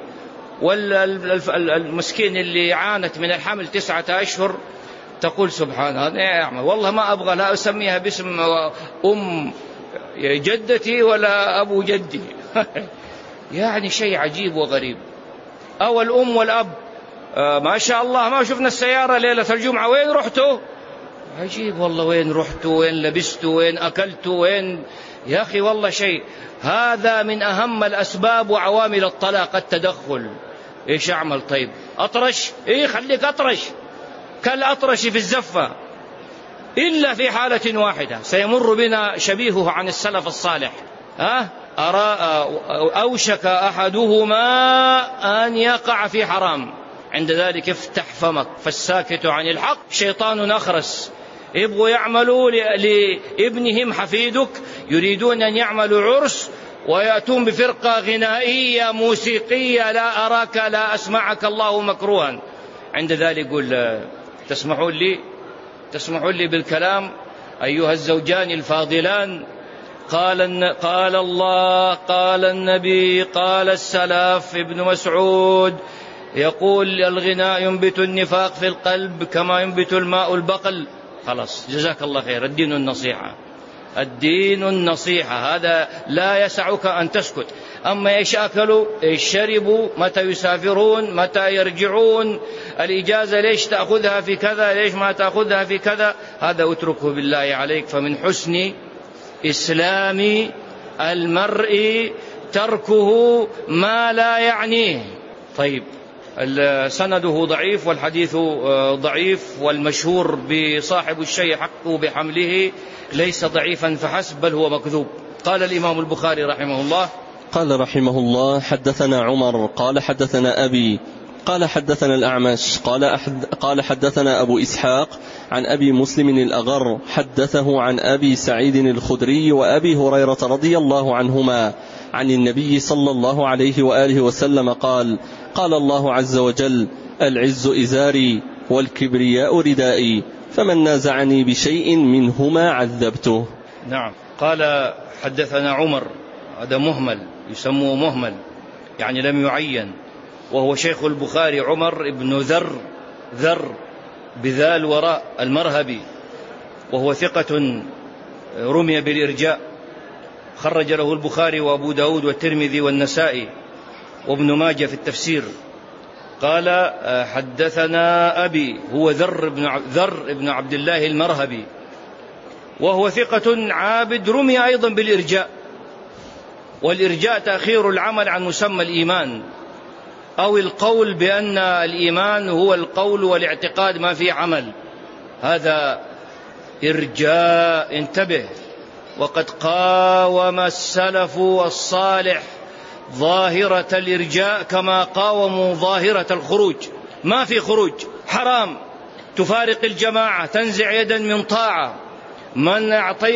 والمسكين اللي عانت من الحمل 9 أشهر تقول: سبحان الله، والله ما أبغى لا أسميها باسم أم جدتي ولا أبو جدي. يعني شيء عجيب وغريب. أو الأم والأب ما شاء الله ما شفنا السيارة ليلة الجمعة، وين رحتوا؟ عجيب والله، وين رحتوا، وين لبستوا، وين أكلتوا، وين؟ يا أخي والله شيء. هذا من أهم الأسباب وعوامل الطلاق التدخل. إيش أعمل طيب؟ أطرش؟ إيه خليك أطرش كالأطرش في الزفة، إلا في حالة واحدة سيمر بنا شبيهه عن السلف الصالح. أوشك أحدهما أن يقع في حرام، عند ذلك افتح فمك، فالساكت عن الحق شيطان أخرس. يبغوا يعملوا لابنهم حفيدك، يريدون أن يعملوا عرس ويأتون بفرقة غنائية موسيقية، لا أراك لا أسمعك الله مكروها. عند ذلك قل تسمحوا لي بالكلام أيها الزوجان الفاضلان. قال الله، قال النبي، قال السلف. ابن مسعود يقول الغناء ينبت النفاق في القلب كما ينبت الماء البقل. خلاص جزاك الله خير. الدين النصيحة، الدين النصيحة، هذا لا يسعك أن تسكت. أما إيش أكلوا، إيش شربوا، متى يسافرون، متى يرجعون، الإجازة ليش تأخذها في كذا، ليش ما تأخذها في كذا، هذا اتركه بالله عليك. فمن حسن إسلام المرء تركه ما لا يعنيه. طيب، سنده ضعيف والحديث ضعيف، والمشهور بصاحب الشيء حقه بحمله ليس ضعيفا فحسب، بل هو مكذوب. قال الإمام البخاري رحمه الله: قال رحمه الله: حدثنا عمر قال حدثنا أبي قال حدثنا الأعمش قال حدثنا أبو إسحاق عن أبي مسلم الأغر حدثه عن أبي سعيد الخدري وأبي هريرة رضي الله عنهما عن النبي صلى الله عليه وآله وسلم قال: قال الله عز وجل: العز إزاري والكبرياء ردائي، فمن نازعني بشيء منهما عذبته. نعم. قال حدثنا عمر، هذا مهمل، يسموه مهمل يعني لم يعين، وهو شيخ البخاري عمر بن ذر بذال وراء المرهبي، وهو ثقة رمي بالإرجاء، خرج له البخاري وأبو داود والترمذي والنسائي وابن ماجه في التفسير. قال حدثنا أبي، هو ذر بن عبد الله المرهبي، وهو ثقة عابد رمي أيضا بالإرجاء، والإرجاء تأخير العمل عن مسمى الإيمان، أو القول بأن الإيمان هو القول والاعتقاد ما في عمل، هذا إرجاء. انتبه. وقد قاوم السلف الصالح ظاهرة الإرجاء كما قاوموا ظاهرة الخروج. ما في خروج، حرام، تفارق الجماعة، تنزع يدا من طاعة. من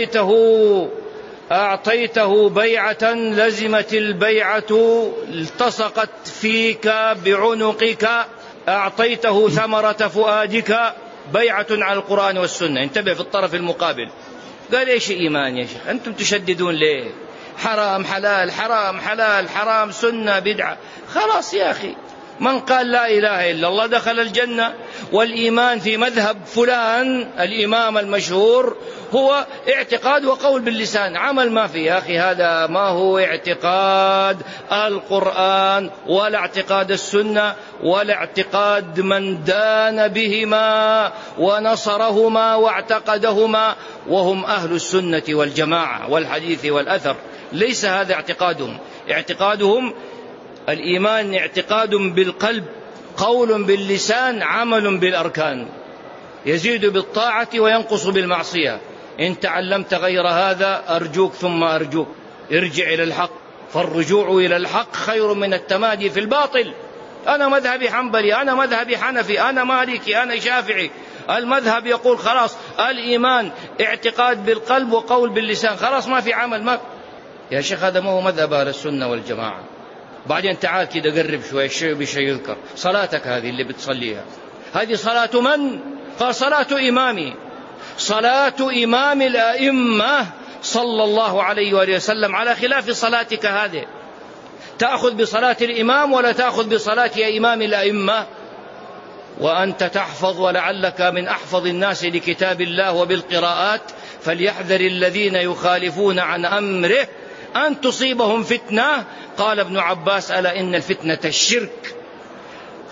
أعطيته بيعة لزمت البيعة، التصقت فيك بعنقك، أعطيته ثمرة فؤادك، بيعة على القرآن والسنة. انتبه في الطرف المقابل. قال: ايش إيمان يا شيخ، أنتم تشددون ليه؟ حرام حلال، حرام حلال، حرام سنة بدعة. خلاص يا أخي، من قال لا إله إلا الله دخل الجنة. والإيمان في مذهب فلان الإمام المشهور هو اعتقاد وقول باللسان، عمل ما فيه. يا أخي هذا ما هو اعتقاد القرآن ولا اعتقاد السنة ولا اعتقاد من دان بهما ونصرهما واعتقدهما، وهم أهل السنة والجماعة والحديث والأثر. ليس هذا اعتقادهم الإيمان اعتقاد بالقلب، قول باللسان، عمل بالأركان، يزيد بالطاعة وينقص بالمعصية. إن تعلمت غير هذا أرجوك ثم أرجوك ارجع إلى الحق، فالرجوع إلى الحق خير من التمادي في الباطل. أنا مذهبي حنبلي، أنا مذهبي حنفي، أنا مالكي، أنا شافعي. المذهب يقول خلاص الإيمان اعتقاد بالقلب وقول باللسان، خلاص ما في عمل. ما يا شيخ هذا ما هو مذهب أهل السنة والجماعة. بعدين تعال كده قرب شوية، الشيء بشيء يذكر. صلاتك هذه اللي بتصليها، هذه صلاة من؟ قال: صلاة إمامي، صلاة إمام الأئمة صلى الله عليه وآله وسلم، على خلاف صلاتك هذه. تأخذ بصلاة الإمام ولا تأخذ بصلاة إمام الأئمة؟ وأنت تحفظ، ولعلك من أحفظ الناس لكتاب الله وبالقراءات، فليحذر الذين يخالفون عن أمره أن تصيبهم فتنة. قال ابن عباس: ألا إن الفتنة الشرك.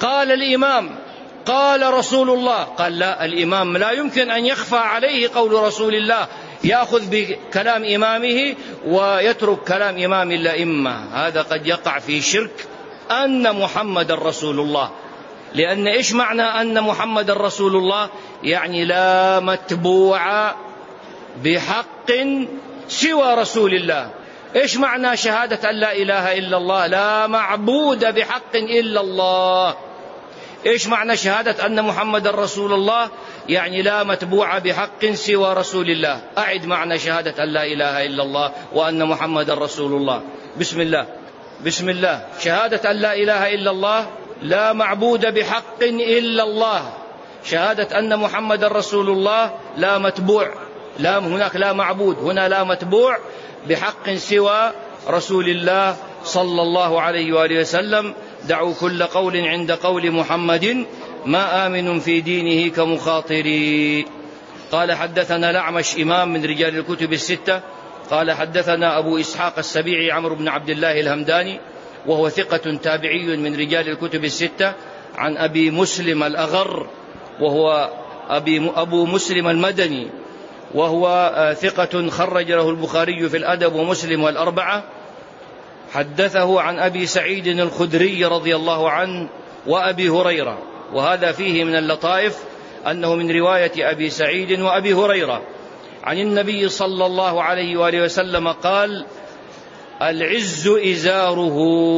قال الإمام قال رسول الله، قال لا، الإمام لا يمكن أن يخفى عليه قول رسول الله، يأخذ بكلام إمامه ويترك كلام إمام الأئمة. هذا قد يقع في شرك أن محمد رسول الله. لأن إيش معنى أن محمد رسول الله؟ يعني لا متبوع بحق سوى رسول الله. إيش معنى شهادة أن لا إله إلا الله؟ لا معبود بحق إلا الله. إيش معنى شهادة أن محمد رسول الله؟ يعني لا متبوع بحق سوى رسول الله. أعد معنى شهادة أن لا إله إلا الله وأن محمد رسول الله. بسم الله، بسم الله. شهادة أن لا إله إلا الله، لا معبود بحق إلا الله. شهادة أن محمد رسول الله، لا متبوع، لا هناك لا معبود، هنا لا متبوع بحق سوى رسول الله صلى الله عليه وآله وسلم. دعوا كل قول عند قول محمد، ما آمن في دينه كمخاطري. قال حدثنا الأعمش إمام من رجال الكتب الستة. قال حدثنا أبو إسحاق السبيعي عمرو بن عبد الله الهمداني وهو ثقة تابعي من رجال الكتب الستة، عن أبي مسلم الأغر وهو أبو مسلم المدني وهو ثقة خرج له البخاري في الأدب ومسلم والأربعة. حدثه عن أبي سعيد الخدري رضي الله عنه وأبي هريرة، وهذا فيه من اللطائف أنه من رواية أبي سعيد وأبي هريرة عن النبي صلى الله عليه وآله وسلم قال: العز إزاره.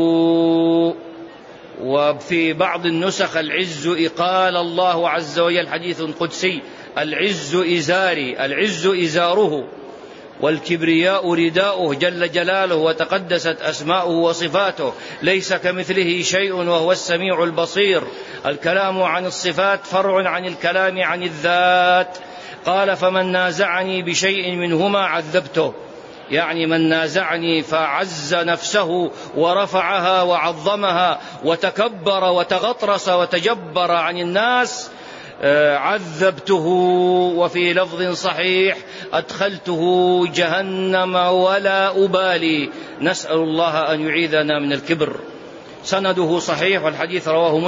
وفي بعض النسخ العز قال الله عز وجل حديث قدسي: العز إزاري، العز إزاره، والكبرياء رداؤه جل جلاله وتقدست أسماؤه وصفاته، ليس كمثله شيء وهو السميع البصير. الكلام عن الصفات فرع عن الكلام عن الذات. قال: فمن نازعني بشيء منهما عذبته. يعني من نازعني فعز نفسه ورفعها وعظمها وتكبر وتغطرس وتجبر عن الناس عذبته. وفي لفظ صحيح: أدخلته جهنم ولا أبالي. نسأل الله أن يعيذنا من الكبر. سنده صحيح، والحديث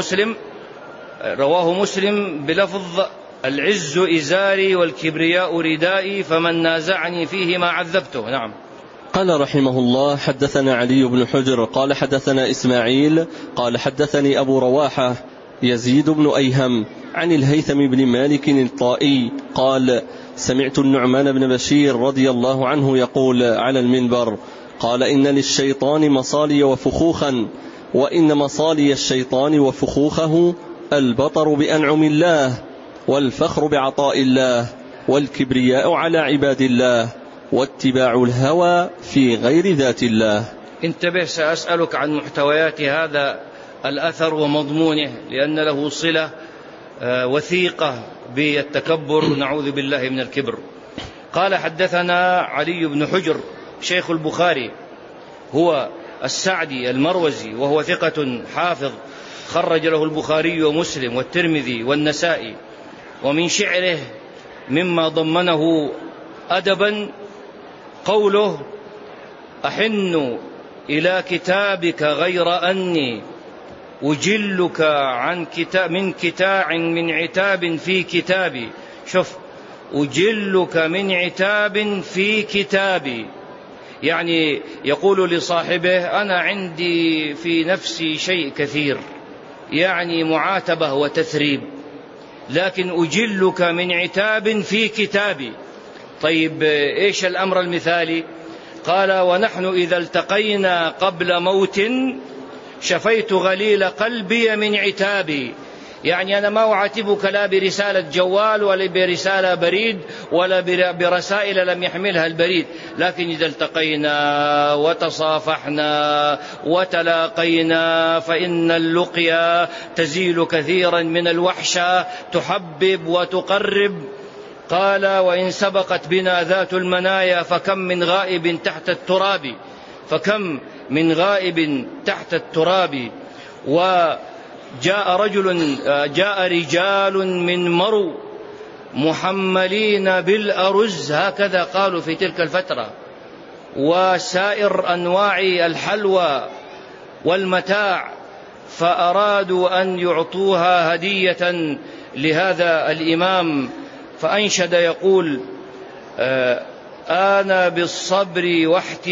رواه مسلم بلفظ: العز إزاري والكبرياء ردائي، فمن نازعني فيهما عذبته. نعم. قال رحمه الله: حدثنا علي بن حجر قال حدثنا إسماعيل قال حدثني أبو رواحة يزيد بن أيهم عن الهيثم بن مالك الطائي قال: سمعت النعمان بن بشير رضي الله عنه يقول على المنبر: قال: إن للشيطان مصالي وفخوخا، وإن مصالي الشيطان وفخوخه البطر بأنعم الله، والفخر بعطاء الله، والكبرياء على عباد الله، واتباع الهوى في غير ذات الله. انتبه، سأسألك عن محتويات هذا الأثر ومضمونه، لأن له صلة وثيقة بالتكبر، نعوذ بالله من الكبر. قال: حدثنا علي بن حجر شيخ البخاري، هو السعدي المروزي، وهو ثقة حافظ خرج له البخاري ومسلم والترمذي والنسائي. ومن شعره مما ضمنه أدبا قوله: أحن إلى كتابك غير أني أجلك عن من عتاب في كتابي. شوف، أجلك من عتاب في كتابي، يعني يقول لصاحبه: أنا عندي في نفسي شيء كثير، يعني معاتبة وتثريب، لكن أجلك من عتاب في كتابي. طيب، إيش الأمر المثالي؟ قال: ونحن إذا التقينا قبل موت شفيت غليل قلبي من عتابي. يعني أنا ما أعاتبك لا برسالة جوال ولا برسالة بريد ولا برسائل لم يحملها البريد، لكن إذا التقينا وتصافحنا وتلاقينا فإن اللقيا تزيل كثيرا من الوحشة، تحبب وتقرب. قال: وإن سبقت بنا ذات المنايا فكم من غائب تحت التراب، فكم من غائب تحت التراب. وجاء رجال من مرو محملين بالأرز، هكذا قالوا في تلك الفترة، وسائر أنواع الحلوى والمتاع، فأرادوا أن يعطوها هدية لهذا الإمام، فأنشد يقول: أنا بالصبر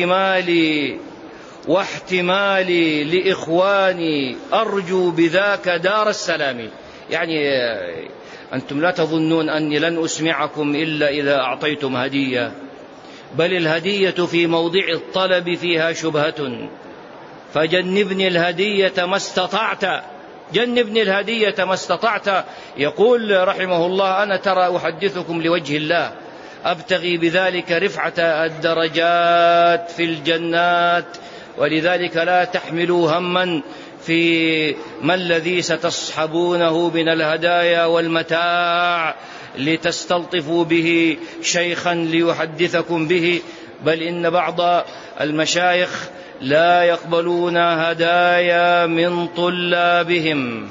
واحتمالي لإخواني أرجو بذاك دار السلام. يعني أنتم لا تظنون أني لن أسمعكم إلا إذا أعطيتم هدية، بل الهدية في موضع الطلب فيها شبهة، فجنبني الهدية ما استطعت، جنبني الهدية ما استطعت. يقول رحمه الله: أنا ترى أحدثكم لوجه الله أبتغي بذلك رفعة الدرجات في الجنات، ولذلك لا تحملوا هما في ما الذي ستصحبونه من الهدايا والمتاع لتستلطفوا به شيخا ليحدثكم به، بل إن بعض المشايخ لا يقبلون هدايا من طلابهم،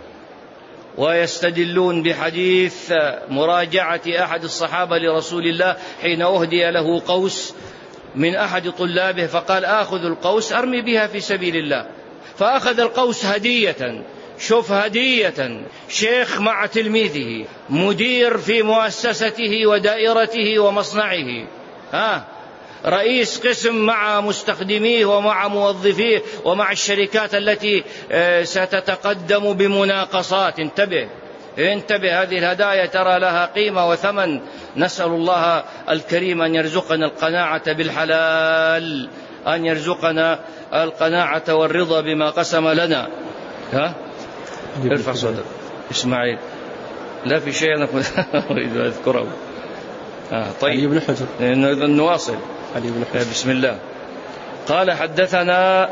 ويستدلون بحديث مراجعة أحد الصحابة لرسول الله حين أهدي له قوس من أحد طلابه، فقال: آخذ القوس أرمي بها في سبيل الله، فأخذ القوس هدية. شوف، هدية، شيخ مع تلميذه، مدير في مؤسسته ودائرته ومصنعه، رئيس قسم مع مستخدميه ومع موظفيه ومع الشركات التي ستتقدم بمناقصات. انتبه، هذه الهدايا ترى لها قيمة وثمن. نسأل الله الكريم أن يرزقنا القناعة بالحلال، أن يرزقنا القناعة والرضا بما قسم لنا. ارفع صوتك إسماعيل، لا في شيء أنا أريد أذكره. طيب، علي بن حجر، نواصل. علي بن حجر. بسم الله. قال: حدثنا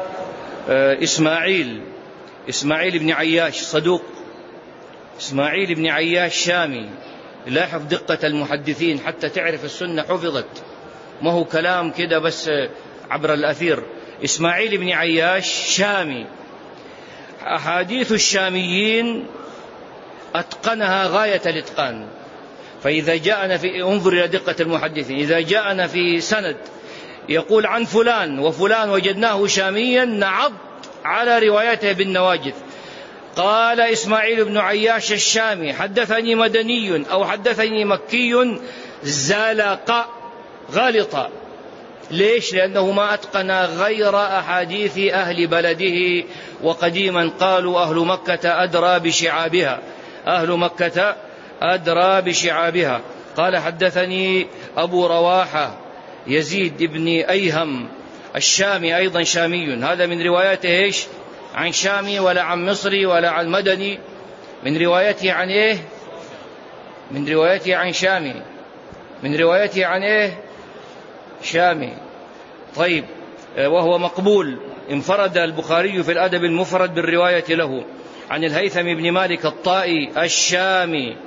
إسماعيل بن عياش صدوق، إسماعيل بن عياش شامي. لاحظ دقة المحدثين حتى تعرف السنة حفظت، ما هو كلام كده بس عبر الأثير. إسماعيل بن عياش شامي، أحاديث الشاميين أتقنها غاية الإتقان. فإذا جاءنا انظر إلى دقة المحدثين، إذا جاءنا في سند يقول عن فلان وفلان وجدناه شاميا نعض على روايته بالنواجذ. قال إسماعيل بن عياش الشامي: حدثني مدني أو حدثني مكي زلق غلط. ليش؟ لأنه ما أتقن غير أحاديث أهل بلده، وقديما قالوا أهل مكة أدرى بشعابها، أهل مكة أدرى بشعابها. قال: حدثني أبو رواحة يزيد بن أيهم الشامي، أيضا شامي. هذا من روايته إيش؟ عن شامي ولا عن مصري ولا عن مدني، من روايته عن إيه؟ من روايته عن شامي، من روايته عن إيه؟ شامي. طيب، وهو مقبول. انفرد البخاري في الأدب المفرد بالرواية له عن الهيثم بن مالك الطائي الشامي،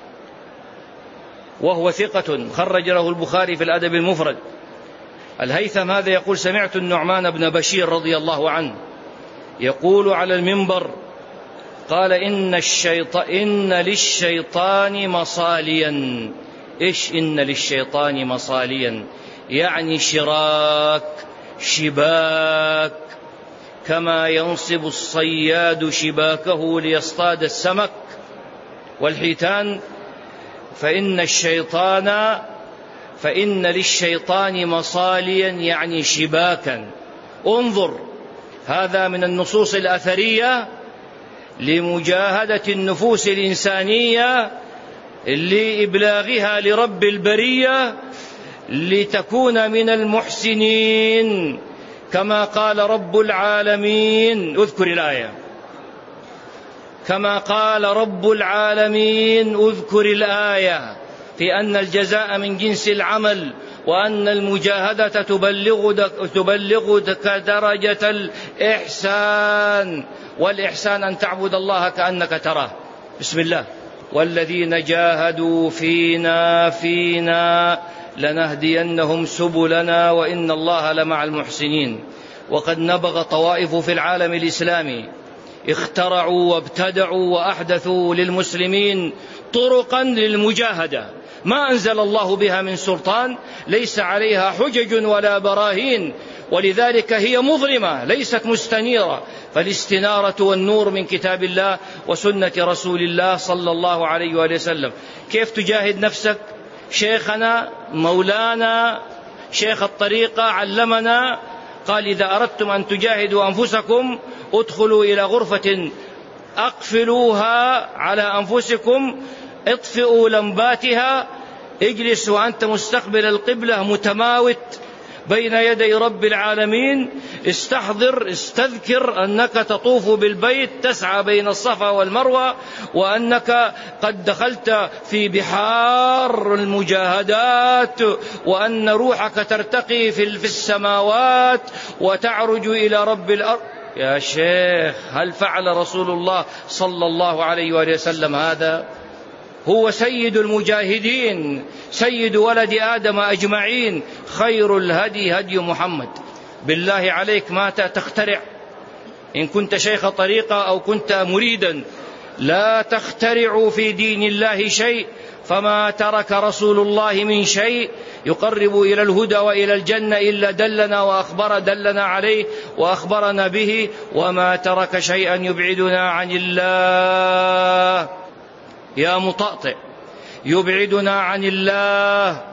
وهو ثقة خرج له البخاري في الأدب المفرد. الهيثم هذا يقول: سمعت النعمان بن بشير رضي الله عنه يقول على المنبر، قال: إن للشيطان مصاليا. إيش إن للشيطان مصاليا؟ يعني شباك، كما ينصب الصياد شباكه ليصطاد السمك والحيتان، فإن للشيطان مصاليا يعني شباكا. انظر، هذا من النصوص الأثرية لمجاهدة النفوس الإنسانية لإبلاغها لرب البرية لتكون من المحسنين، كما قال رب العالمين. اذكر الآية، كما قال رب العالمين، اذكر الآية في أن الجزاء من جنس العمل، وأن المجاهدة تبلغك درجة الإحسان، والإحسان أن تعبد الله كأنك تراه. بسم الله. والذين جاهدوا فينا لنهدينهم سبلنا وإن الله لمع المحسنين. وقد نبغ طوائف في العالم الإسلامي اخترعوا وابتدعوا وأحدثوا للمسلمين طرقا للمجاهدة ما أنزل الله بها من سلطان، ليس عليها حجج ولا براهين، ولذلك هي مظلمة ليست مستنيرة، فالاستنارة والنور من كتاب الله وسنة رسول الله صلى الله عليه وآله وسلم. كيف تجاهد نفسك؟ شيخنا مولانا شيخ الطريقة علمنا، قال: إذا أردتم أن تجاهدوا أنفسكم ادخلوا إلى غرفة أقفلوها على أنفسكم، اطفئوا لمباتها، اجلس وأنت مستقبل القبلة متماوت بين يدي رب العالمين، استذكر أنك تطوف بالبيت، تسعى بين الصفا والمروة، وأنك قد دخلت في بحار المجاهدات، وأن روحك ترتقي في السماوات وتعرج إلى رب الأرض. يا شيخ، هل فعل رسول الله صلى الله عليه وآله وسلم هذا؟ هو سيد المجاهدين، سيد ولد آدم أجمعين، خير الهدي هدي محمد. بالله عليك ما تخترع. إن كنت شيخ طريقة أو كنت مريدا لا تخترع في دين الله شيء، فما ترك رسول الله من شيء يقرب إلى الهدى وإلى الجنة إلا دلنا عليه وأخبرنا به، وما ترك شيئا يبعدنا عن الله يا مطأطئ، يبعدنا عن الله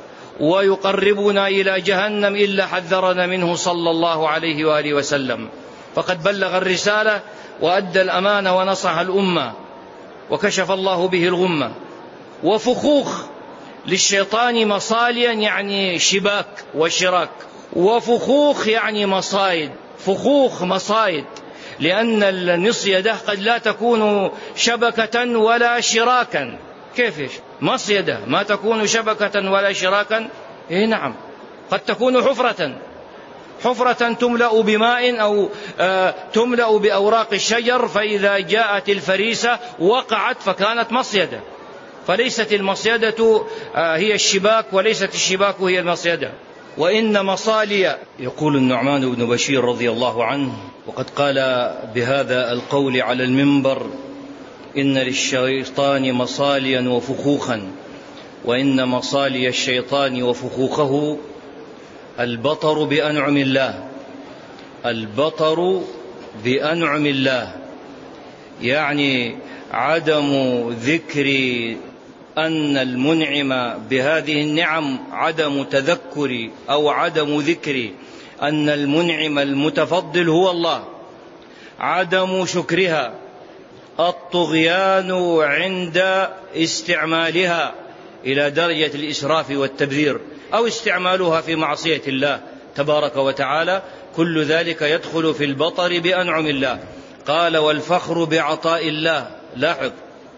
ويقربنا إلى جهنم إلا حذرنا منه صلى الله عليه وآله وسلم. فقد بلغ الرسالة وأدى الأمانة ونصح الأمة وكشف الله به الغمة. وفخوخ للشيطان مصاليا يعني شباك وشراك، وفخوخ يعني مصايد، فخوخ مصايد، لأن المصيدة قد لا تكون شبكة ولا شراكا. كيف مصيدة ما تكون شبكة ولا شراكا؟ نعم، قد تكون حفرة تملأ بماء أو تملأ بأوراق الشجر، فإذا جاءت الفريسة وقعت فكانت مصيدة. فليست المصيدة هي الشباك، وليست الشباك هي المصيدة. وإن مصالي، يقول النعمان بن بشير رضي الله عنه، وقد قال بهذا القول على المنبر: إن للشيطان مصاليا وفخوخا، وإن مصالي الشيطان وفخوخه البطر بأنعم الله. البطر بأنعم الله يعني عدم ذكر أن المنعم بهذه النعم، عدم تذكر أو عدم ذكر أن المنعم المتفضل هو الله، عدم شكرها، الطغيان عند استعمالها إلى درجة الإسراف والتبذير، أو استعمالها في معصية الله تبارك وتعالى، كل ذلك يدخل في البطر بأنعم الله. قال: والفخر بعطاء الله. لاحظ،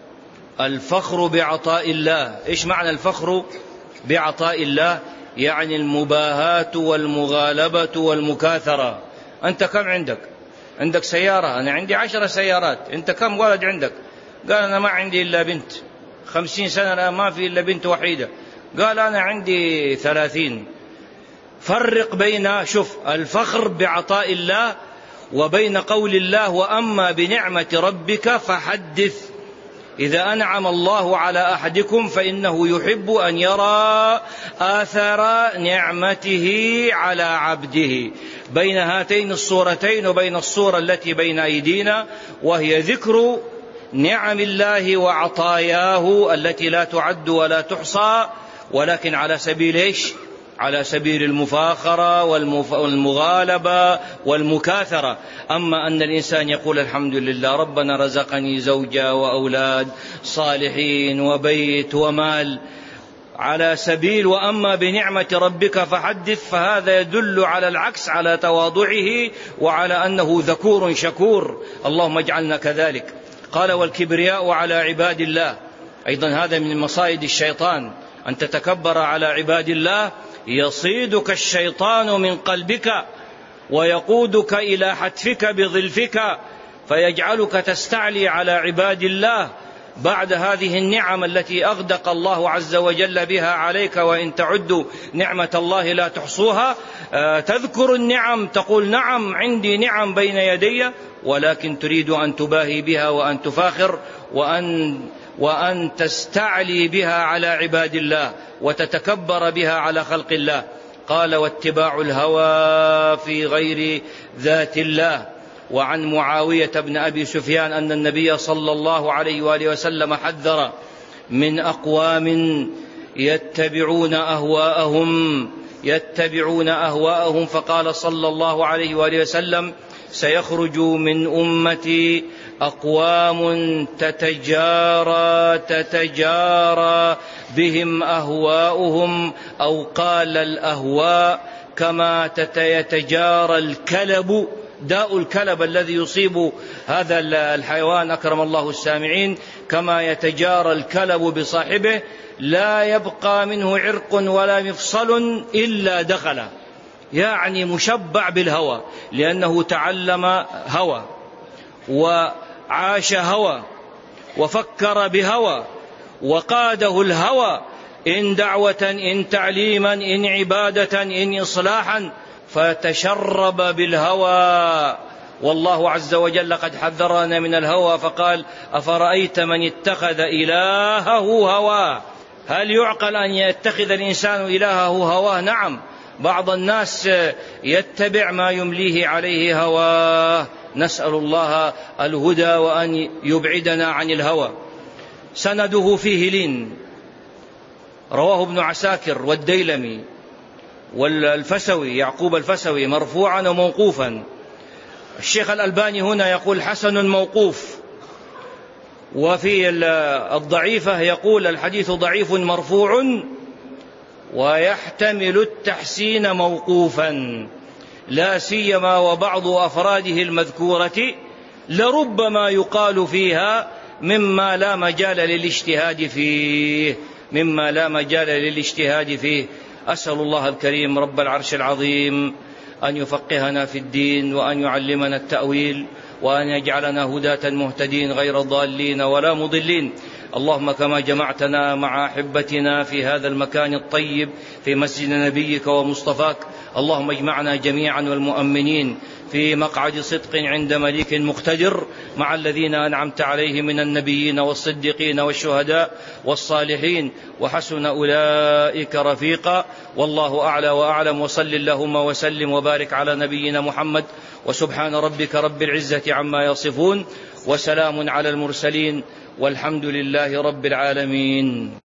الفخر بعطاء الله. إيش معنى الفخر بعطاء الله؟ يعني المباهاة والمغالبة والمكاثرة. أنت كم عندك سيارة، أنا عندي 10 سيارات، أنت كم ولد عندك؟ قال: أنا ما عندي إلا بنت، 50 سنة أنا ما في إلا بنت وحيدة. قال: أنا عندي 30. فرق بين الفخر بعطاء الله وبين قول الله: وأما بنعمة ربك فحدث. إذا أنعم الله على أحدكم فإنه يحب أن يرى آثار نعمته على عبده. بين هاتين الصورتين وبين الصورة التي بين أيدينا، وهي ذكر نعم الله وعطاياه التي لا تعد ولا تحصى، ولكن على سبيل إيش؟ على سبيل المفاخرة والمغالبة والمكاثرة. أما أن الإنسان يقول: الحمد لله ربنا رزقني زوجة وأولاد صالحين وبيت ومال، على سبيل وأما بنعمة ربك فحدث، فهذا يدل على العكس، على تواضعه وعلى أنه ذكور شكور. اللهم اجعلنا كذلك. قال: والكبرياء على عباد الله. أيضا هذا من مصائد الشيطان، أن تتكبر على عباد الله، يصيدك الشيطان من قلبك ويقودك إلى حتفك بظلفك، فيجعلك تستعلي على عباد الله بعد هذه النعم التي أغدق الله عز وجل بها عليك. وإن تعدوا نعمة الله لا تحصوها. تذكر النعم، تقول: نعم عندي نعم بين يدي، ولكن تريد أن تباهي بها وأن تفاخر وأن تستعلي بها على عباد الله وتتكبر بها على خلق الله. قال: واتباع الهوى في غير ذات الله. وعن معاوية بن أبي سفيان أن النبي صلى الله عليه وآله وسلم حذر من أقوام يتبعون أهواءهم فقال صلى الله عليه وآله وسلم: سيخرج من أمتي أقوام تتجارى بهم أهواؤهم، أو قال الأهواء كما يتجارى الكلب، داء الكلب الذي يصيب هذا الحيوان أكرم الله السامعين، كما يتجارى الكلب بصاحبه، لا يبقى منه عرق ولا مفصل إلا دخل، يعني مشبع بالهوى، لأنه تعلم هوى وعاش هوى وفكر بهوى وقاده الهوى، إن دعوة إن تعليما إن عبادة إن إصلاحا، فتشرب بالهوى. والله عز وجل قد حذرنا من الهوى فقال: أفرأيت من اتخذ إلهه هواه. هل يعقل أن يتخذ الإنسان إلهه هواه؟ نعم، بعض الناس يتبع ما يمليه عليه هواه. نسأل الله الهدى وأن يبعدنا عن الهوى. سنده فيه لين، رواه ابن عساكر والديلمي والفسوي، يعقوب الفسوي، مرفوعا وموقوفا. الشيخ الألباني هنا يقول حسن موقوف، وفي الضعيفة يقول الحديث ضعيف مرفوع ويحتمل التحسين موقوفا، لا سيما وبعض أفراده المذكورة لربما يقال فيها مما لا مجال للاجتهاد فيه. أسأل الله الكريم رب العرش العظيم أن يفقهنا في الدين، وأن يعلمنا التأويل، وأن يجعلنا هداة مهتدين غير ضالين ولا مضلين. اللهم كما جمعتنا مع أحبتنا في هذا المكان الطيب في مسجد نبيك ومصطفاك، اللهم اجمعنا جميعا والمؤمنين في مقعد صدق عند مليك مقتدر، مع الذين أنعمت عليهم من النبيين والصديقين والشهداء والصالحين، وحسن أولئك رفيقا. والله أعلى وأعلم، وصل اللهم وسلم وبارك على نبينا محمد، وسبحان ربك رب العزة عما يصفون، وسلام على المرسلين، والحمد لله رب العالمين.